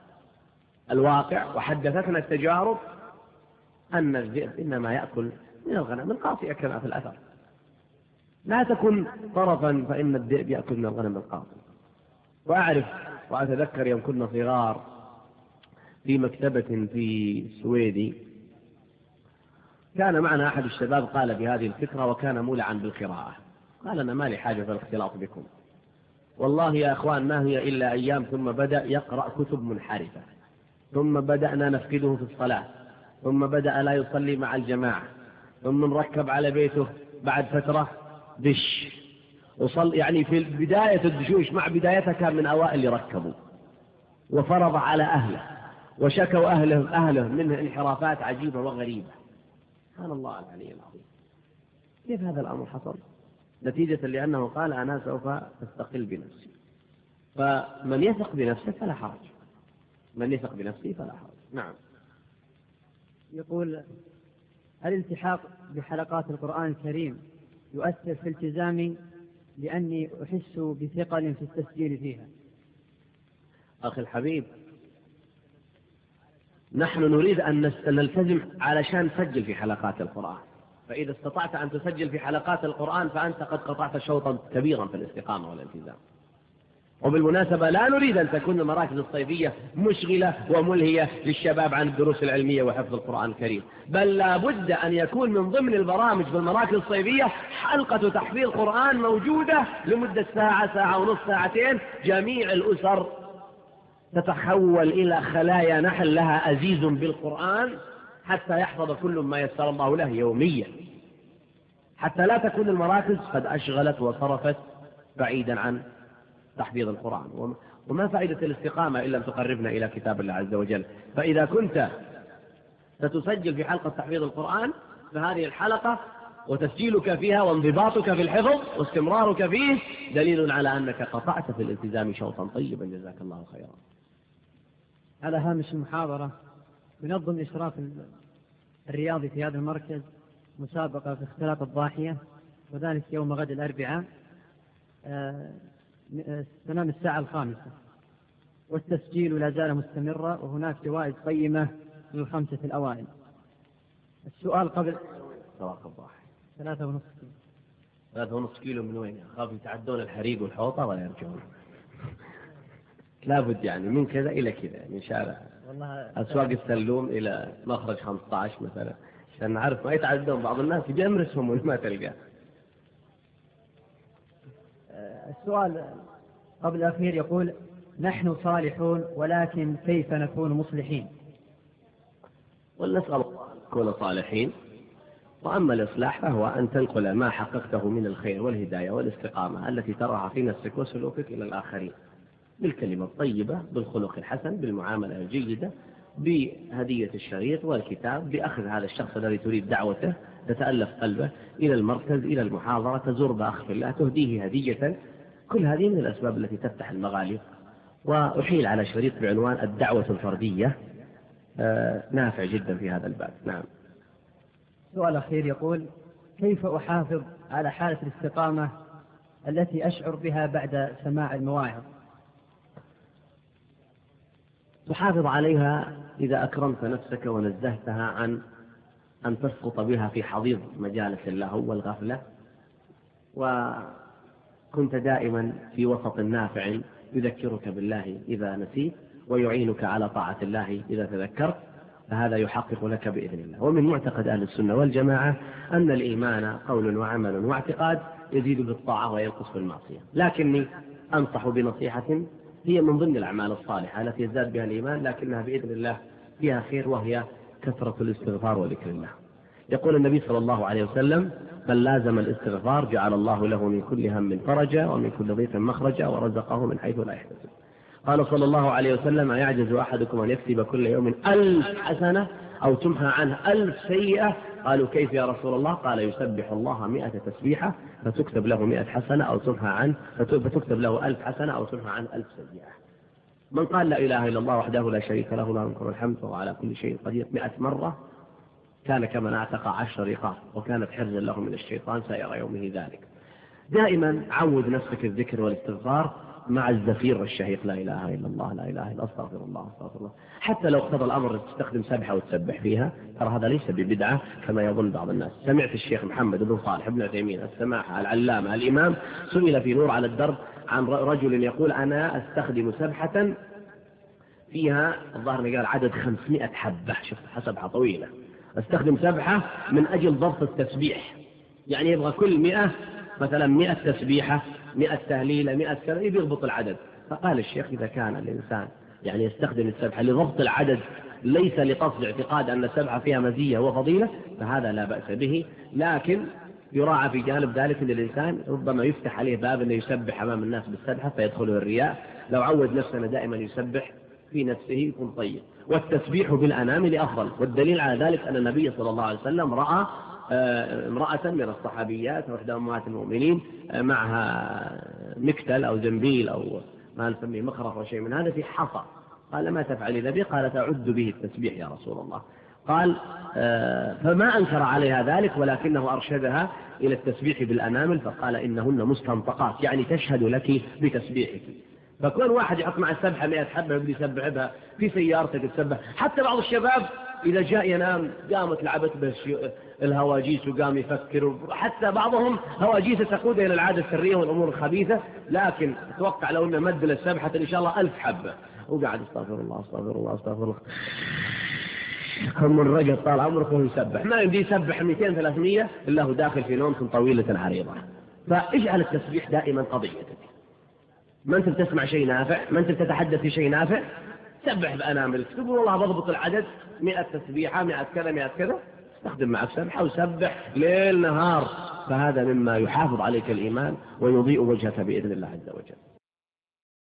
الواقع وحدثتنا التجارب أن الذئب إنما يأكل من الغنم القاطئة كما في الأثر. لا تكن طرفا، فإن الذئب يأكل من الغنم القاطئة. وأعرف وأتذكر يوم كنا صغار في مكتبة في السويدي، كان معنا أحد الشباب قال بهذه الفكرة، وكان مولعا بالقراءة. قال: أنا ما لي حاجة في الاختلاط بكم، والله يا أخوان ما هي إلا أيام، ثم بدأ يقرأ كتب منحرفة، ثم بدأنا نفقده في الصلاة، ثم بدأ لا يصلي مع الجماعة، ثم نركب على بيته بعد فترة دش وصل. يعني في بداية الدشوش مع بدايتها كان من أوائل اللي ركبوا، وفرض على أهله، وشكوا أهله منه انحرافات عجيبة وغريبة. سبحان الله العلي العظيم. كيف هذا الأمر حصل؟ نتيجة لأنه قال: أنا سوف أستقل بنفسي. فمن يثق بنفسه فلا حرج، من يثق بنفسه فلا حرج. نعم. يقول: هل الالتحاق بحلقات القرآن الكريم يؤثر في التزامي لأني أحس بثقل في التسجيل فيها؟ أخي الحبيب، نحن نريد أن نلتزم علشان نسجل في حلقات القرآن، فإذا استطعت أن تسجل في حلقات القرآن فأنت قد قطعت شوطا كبيرا في الاستقامة والالتزام. وبالمناسبة لا نريد أن تكون المراكز الصيفية مشغلة وملهية للشباب عن الدروس العلمية وحفظ القرآن الكريم، بل لا بد أن يكون من ضمن البرامج في المراكز الصيفية حلقة تحفيظ قرآن موجودة لمدة ساعة، ساعة ونصف، ساعتين. جميع الأسر تتحول إلى خلايا نحل لها أزيز بالقرآن حتى يحفظ كل ما يسر الله له يوميا، حتى لا تكون المراكز قد أشغلت وصرفت بعيدا عن تحفيظ القرآن. وما فائدة الاستقامة إلا أن تقربنا إلى كتاب الله عز وجل؟ فإذا كنت ستسجل في حلقة تحفيظ القرآن فهذه الحلقة وتسجيلك فيها وانضباطك في الحفظ واستمرارك فيه دليل على أنك قطعت في الالتزام شوطا طيبا، جزاك الله خيرا. على هامش المحاضرة، ينظم إشراف الرياضي في هذا المركز مسابقة في اختلاط الضاحية، وذلك يوم غد الأربعاء تمام الساعة 5، والتسجيل لا زال مستمرة، وهناك جوائز قيمة للخمسة الأوائل. السؤال قبل 3.5 كيلو من وين؟ أخاف يتعدون الحريق والحوطة ولا يرجعون. لابد يعني من كذا إلى كذا، يعني إن شاء الله أسواق السلوم إلى مخرج 15 مثلا، عشان نعرف ما يتعدون بعض الناس يجي أمرسهم وما تلقاه. السؤال قبل الأخير يقول: نحن صالحون ولكن كيف نكون مصلحين؟ ولنسأل الله أن نكون صالحين، وأما الإصلاح فهو أن تنقل ما حققته من الخير والهداية والاستقامة التي تراها في نفسك وسلوكك إلى الآخرين، بالكلمة الطيبة، بالخلق الحسن، بالمعاملة الجيدة، بهدية الشريط والكتاب، بأخذ هذا الشخص الذي تريد دعوته، تتألف قلبه إلى المركز، إلى المحاضرة، تزور بأخ في الله، تهديه هدية. كل هذه من الأسباب التي تفتح المغاليق. وأحيل على شريط بعنوان الدعوة الفردية، نافع جدا في هذا الباب. نعم. سؤال أخير يقول: كيف أحافظ على حالة الاستقامة التي أشعر بها بعد سماع المواعظ؟ تحافظ عليها إذا أكرمت نفسك ونزهتها عن أن تسقط بها في حضيض مجالس اللهو والغفلة، وكنت دائما في وسط نافع يذكرك بالله إذا نسيت ويعينك على طاعة الله إذا تذكرت، فهذا يحقق لك بإذن الله. ومن معتقد أهل السنة والجماعة أن الإيمان قول وعمل واعتقاد، يزيد بالطاعة وينقص بالمعصية، لكني أنصح بنصيحة هي من ضمن الأعمال الصالحة التي يزداد بها الإيمان، لكنها بإذن الله فيها خير، وهي كثرة الاستغفار وذكر الله. يقول النبي صلى الله عليه وسلم: من لازم الاستغفار جعل الله له من كل هم فرجا ومن كل ضيق مخرجا ورزقه من حيث لا يحتسب. قال صلى الله عليه وسلم: أيعجز أحدكم أن يكتب كل يوم 1000 حسنة أو تمحى عنه 1000 سيئة؟ قالوا: كيف يا رسول الله؟ قال: يسبح الله 100 تسبيحة فتكتب له 100 حسنة أو تمحى عنه، فتكتب له 1000 حسنة أو تمحى عنه 1000 سيئة. من قال لا إله إلا الله وحده لا شريك له له الملك والحمد وهو على كل شيء قدير 100 مرة كان كمن اعتق 10 رقاب، وكانت حرزا له من الشيطان سائر يومه ذلك. دائما عود نفسك الذكر والاستغفار مع الزفير الشهيق: لا إله إلا الله، لا إله إلا الله، استغفر الله، استغفر الله. حتى لو اقتضى الأمر تستخدم سبحة وتسبح فيها، ترى هذا ليس ببدعة كما يظن بعض الناس. سمعت الشيخ محمد بن صالح بن عثيمين السماحة العلامة الإمام سئل في نور على الدرب عن رجل يقول: أنا أستخدم سبحة فيها الظاهر قال عدد 500 حبة، شوف سبحة طويلة، أستخدم سبحة من أجل ضبط التسبيح، يعني يبغى كل 100 مثلا 100 تسبيحة، 100 تهليلة، 100 كذا، يضبط العدد. فقال الشيخ: إذا كان الإنسان يعني يستخدم السبحة لضبط العدد ليس لقصد اعتقاد أن السبحة فيها مزية وفضيلة، فهذا لا بأس به، لكن يراعى في جانب ذلك أن الإنسان ربما يفتح عليه باب أنه يسبح أمام الناس بالسبحة فيدخله الرياء. لو عود نفسنا دائما يسبح في نفسه يكون طيب. والتسبيح بالأنامل أفضل، والدليل على ذلك أن النبي صلى الله عليه وسلم رأى امرأة من الصحابيات وإحدى أمهات المؤمنين معها مكتل أو زنبيل أو ما نسميه مخرف أو شيء من هذا في حصى، قال: ما تفعلي ذا به؟ قال: تعد به التسبيح يا رسول الله. قال فما أنكر عليها ذلك، ولكنه أرشدها إلى التسبيح بالأنامل، فقال إنهن مستنطقات، يعني تشهد لك بتسبيحك. فكون واحد يحط مع السبحة 100 حبة يبدي يسبح بها في سيارتك تسبح. حتى بعض الشباب إذا جاء ينام قامت لعبت به الهواجيس وقام يفكر، حتى بعضهم هواجيس تقود إلى العادة السرية والأمور الخبيثة، لكن أتوقع لو أنه مد للسبحة إن شاء الله 1000 حبة وقعد استغفر الله استغفر الله استغفر الله، هم الرجل طال عمرك وهو يسبح، ما يمدي يسبح 200 300 إلا هو داخل في نوم طويلة عريضة. فاجعل التسبيح دائما قضيتك، ما أنت بتسمع شيء نافع، ما أنت بتتحدث في شيء نافع، سبح بأناملك، تقول والله بضبط العدد 100 تسبيحة 100 كذا 100 كذا، استخدم معك سبحة وسبح ليل نهار، فهذا مما يحافظ عليك الإيمان ويضيء وجهك بإذن الله عز وجل.